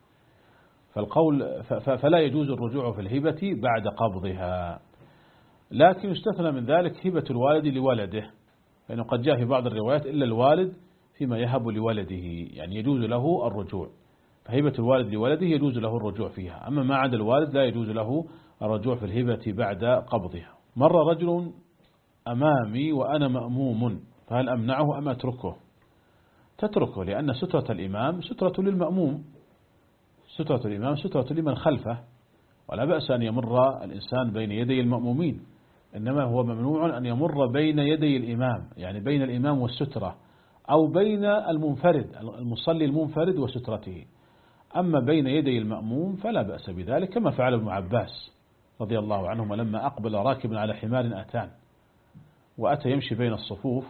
فالقول فلا يجوز الرجوع في الهبة بعد قبضها، لكن يستثنى من ذلك هبة الوالد لولده، لأنه قد جاء في بعض الروايات: إلا الوالد فيما يهب لولده، يعني يجوز له الرجوع. فهبة الوالد لولده يجوز له الرجوع فيها، أما ما عدا الوالد لا يجوز له الرجوع في الهبة بعد قبضها. مر رجل أمامي وأنا مأموم، فهل أمنعه أم أتركه؟ تتركه، لأن سترة الإمام سترة للمأموم، سترة الإمام سترة لمن خلفه، ولا بأس أن يمر الإنسان بين يدي المأمومين، إنما هو ممنوع أن يمر بين يدي الإمام، يعني بين الإمام والسترة، أو بين المنفرد المصلي المنفرد وسترته. أما بين يدي المأموم فلا بأس بذلك، كما فعل ابن عباس رضي الله عنهما لما أقبل راكبا على حمار أتان، وأتى يمشي بين الصفوف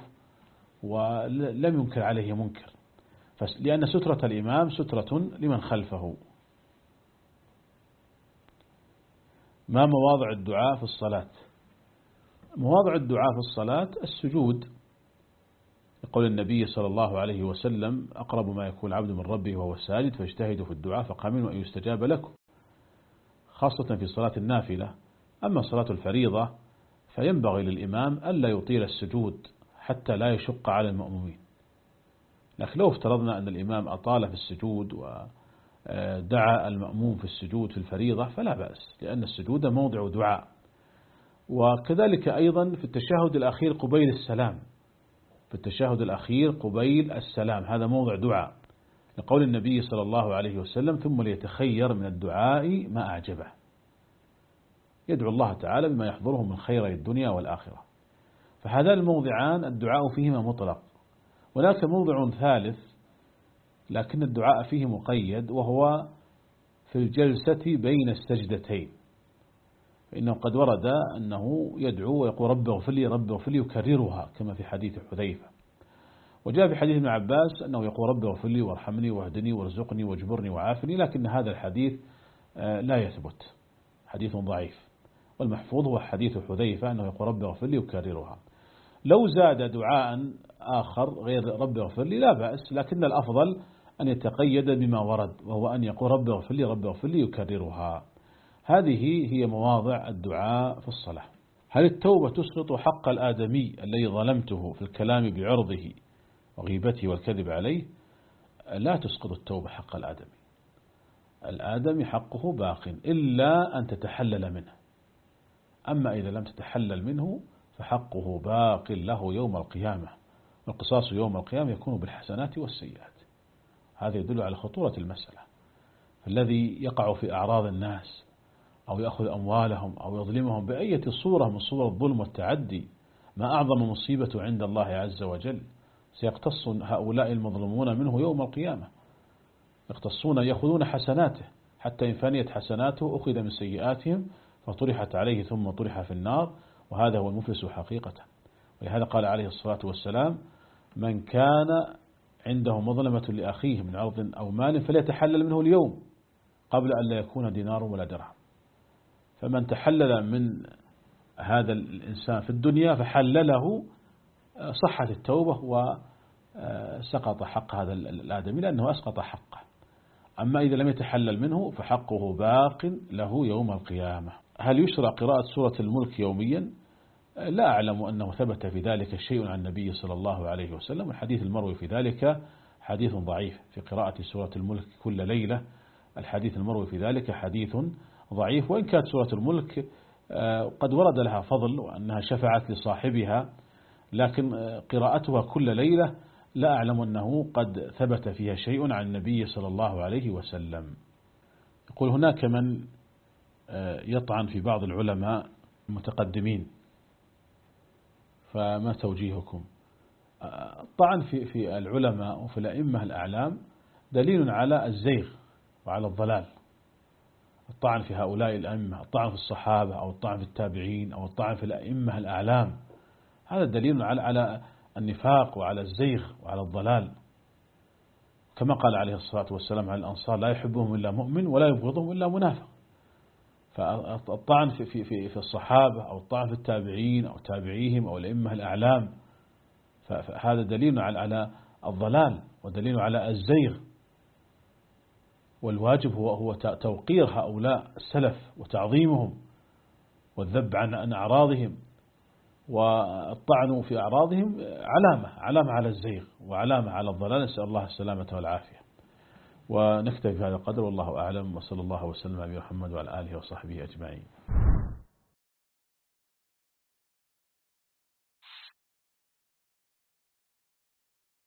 ولم ينكر عليه منكر، لأن سترة الإمام سترة لمن خلفه. ما مواضع الدعاء في الصلاة؟ مواضع الدعاء في الصلاة السجود، يقول النبي صلى الله عليه وسلم: أقرب ما يكون العبد من ربه وهو ساجد فاجتهدوا في الدعاء فقامنوا أن يستجاب لكم، خاصة في صلاة النافلة. أما صلاة الفريضة فينبغي للإمام ألا يطيل السجود حتى لا يشق على المأمومين، لكن لو افترضنا أن الإمام أطال في السجود ودعا المأموم في السجود في الفريضة فلا بأس، لأن السجود موضع دعاء. وكذلك أيضا في التشهد الأخير قبيل السلام، في التشهد الأخير قبيل السلام هذا موضع دعاء، لقول النبي صلى الله عليه وسلم: ثم ليتخير من الدعاء ما أعجبه، يدعو الله تعالى بما يحضره من خير الدنيا والآخرة. فهذان الموضعان الدعاء فيهما مطلق. هناك موضع ثالث لكن الدعاء فيه مقيد، وهو في الجلسة بين السجدتين، فإنه قد ورد أنه يدعو ويقول: رب اغفر لي رب اغفر لي، يكررها كما في حديث حذيفة. وجاء في حديث ابن عباس أنه يقول: رب اغفر لي وارحمني واهدني وارزقني واجبرني وعافني، لكن هذا الحديث لا يثبت، حديث ضعيف. والمحفوظ هو حديث حذيفة أنه يقول: رب اغفر لي وكررها. لو زاد دعاء آخر غير رب اغفر لي لا بأس، لكن الأفضل أن يتقيد بما ورد، وهو أن يقول: رب اغفر لي رب اغفر لي يكررها. هذه هي مواضع الدعاء في الصلاة. هل التوبة تسقط حق الآدمي الذي ظلمته في الكلام بعرضه وغيبته والكذب عليه؟ لا تسقط التوبة حق الآدمي. الآدمي حقه باق إلا أن تتحلل منه، أما إذا لم تتحلل منه فحقه باق له يوم القيامة، والقصاص يوم القيامة يكون بالحسنات والسيئات. هذا يدل على خطورة المسألة. الذي يقع في أعراض الناس أو يأخذ أموالهم أو يظلمهم بأية صورة من صور الظلم والتعدي، ما أعظم مصيبة عند الله عز وجل. سيقتص هؤلاء المظلومون منه يوم القيامة، يقتصون يأخذون حسناته، حتى إن فنيت حسناته أخذ من سيئاتهم فطرحت عليه ثم طرح في النار، وهذا هو المفلس حقيقة. ولهذا قال عليه الصلاة والسلام: من كان عنده مظلمة لأخيه من عرض أو مال فليتحلل منه اليوم قبل أن لا يكون دينار ولا درهم. فمن تحلل من هذا الإنسان في الدنيا فحلله صحة التوبة وسقط حق هذا الآدمي، لأنه أسقط حقه. أما إذا لم يتحلل منه فحقه باق له يوم القيامة. هل يشرع قراءة سورة الملك يوميا؟ لا أعلم أنه ثبت في ذلك شيء عن النبي صلى الله عليه وسلم. الحديث المروي في ذلك حديث ضعيف في قراءة سورة الملك كل ليلة. الحديث المروي في ذلك حديث ضعيف، وإن كانت سورة الملك قد ورد لها فضل وأنها شفعت لصاحبها، لكن قراءتها كل ليلة لا أعلم أنه قد ثبت فيها شيء عن النبي صلى الله عليه وسلم. يقول هناك من يطعن في بعض العلماء المتقدمين، فما توجيهكم؟ الطعن في في العلماء وفي الأئمة الأعلام دليل على الزيغ وعلى الضلال. الطعن في هؤلاء الأئمة، الطعن في الصحابة أو الطعن في التابعين أو الطعن في الأئمة الأعلام، هذا دليل على على النفاق وعلى الزيغ وعلى الضلال، كما قال عليه الصلاة والسلام على الأنصار: لا يحبهم إلا مؤمن ولا يبغضهم إلا منافق. فالطعن في في في الصحابة أو الطعن في التابعين أو تابعيهم أو الأئمة الأعلام فهذا دليل على على الضلال ودليل على الزيغ. والواجب هو هو توقير هؤلاء السلف وتعظيمهم والذب عن أعراضهم، والطعن في أعراضهم علامة علامة على الزيغ وعلامة على الضلال. نسأل الله السلامة والعافية. ونكتفي بهذا القدر، والله أعلم، وصلى الله وسلم على محمد وعلى آله وصحبه أجمعين.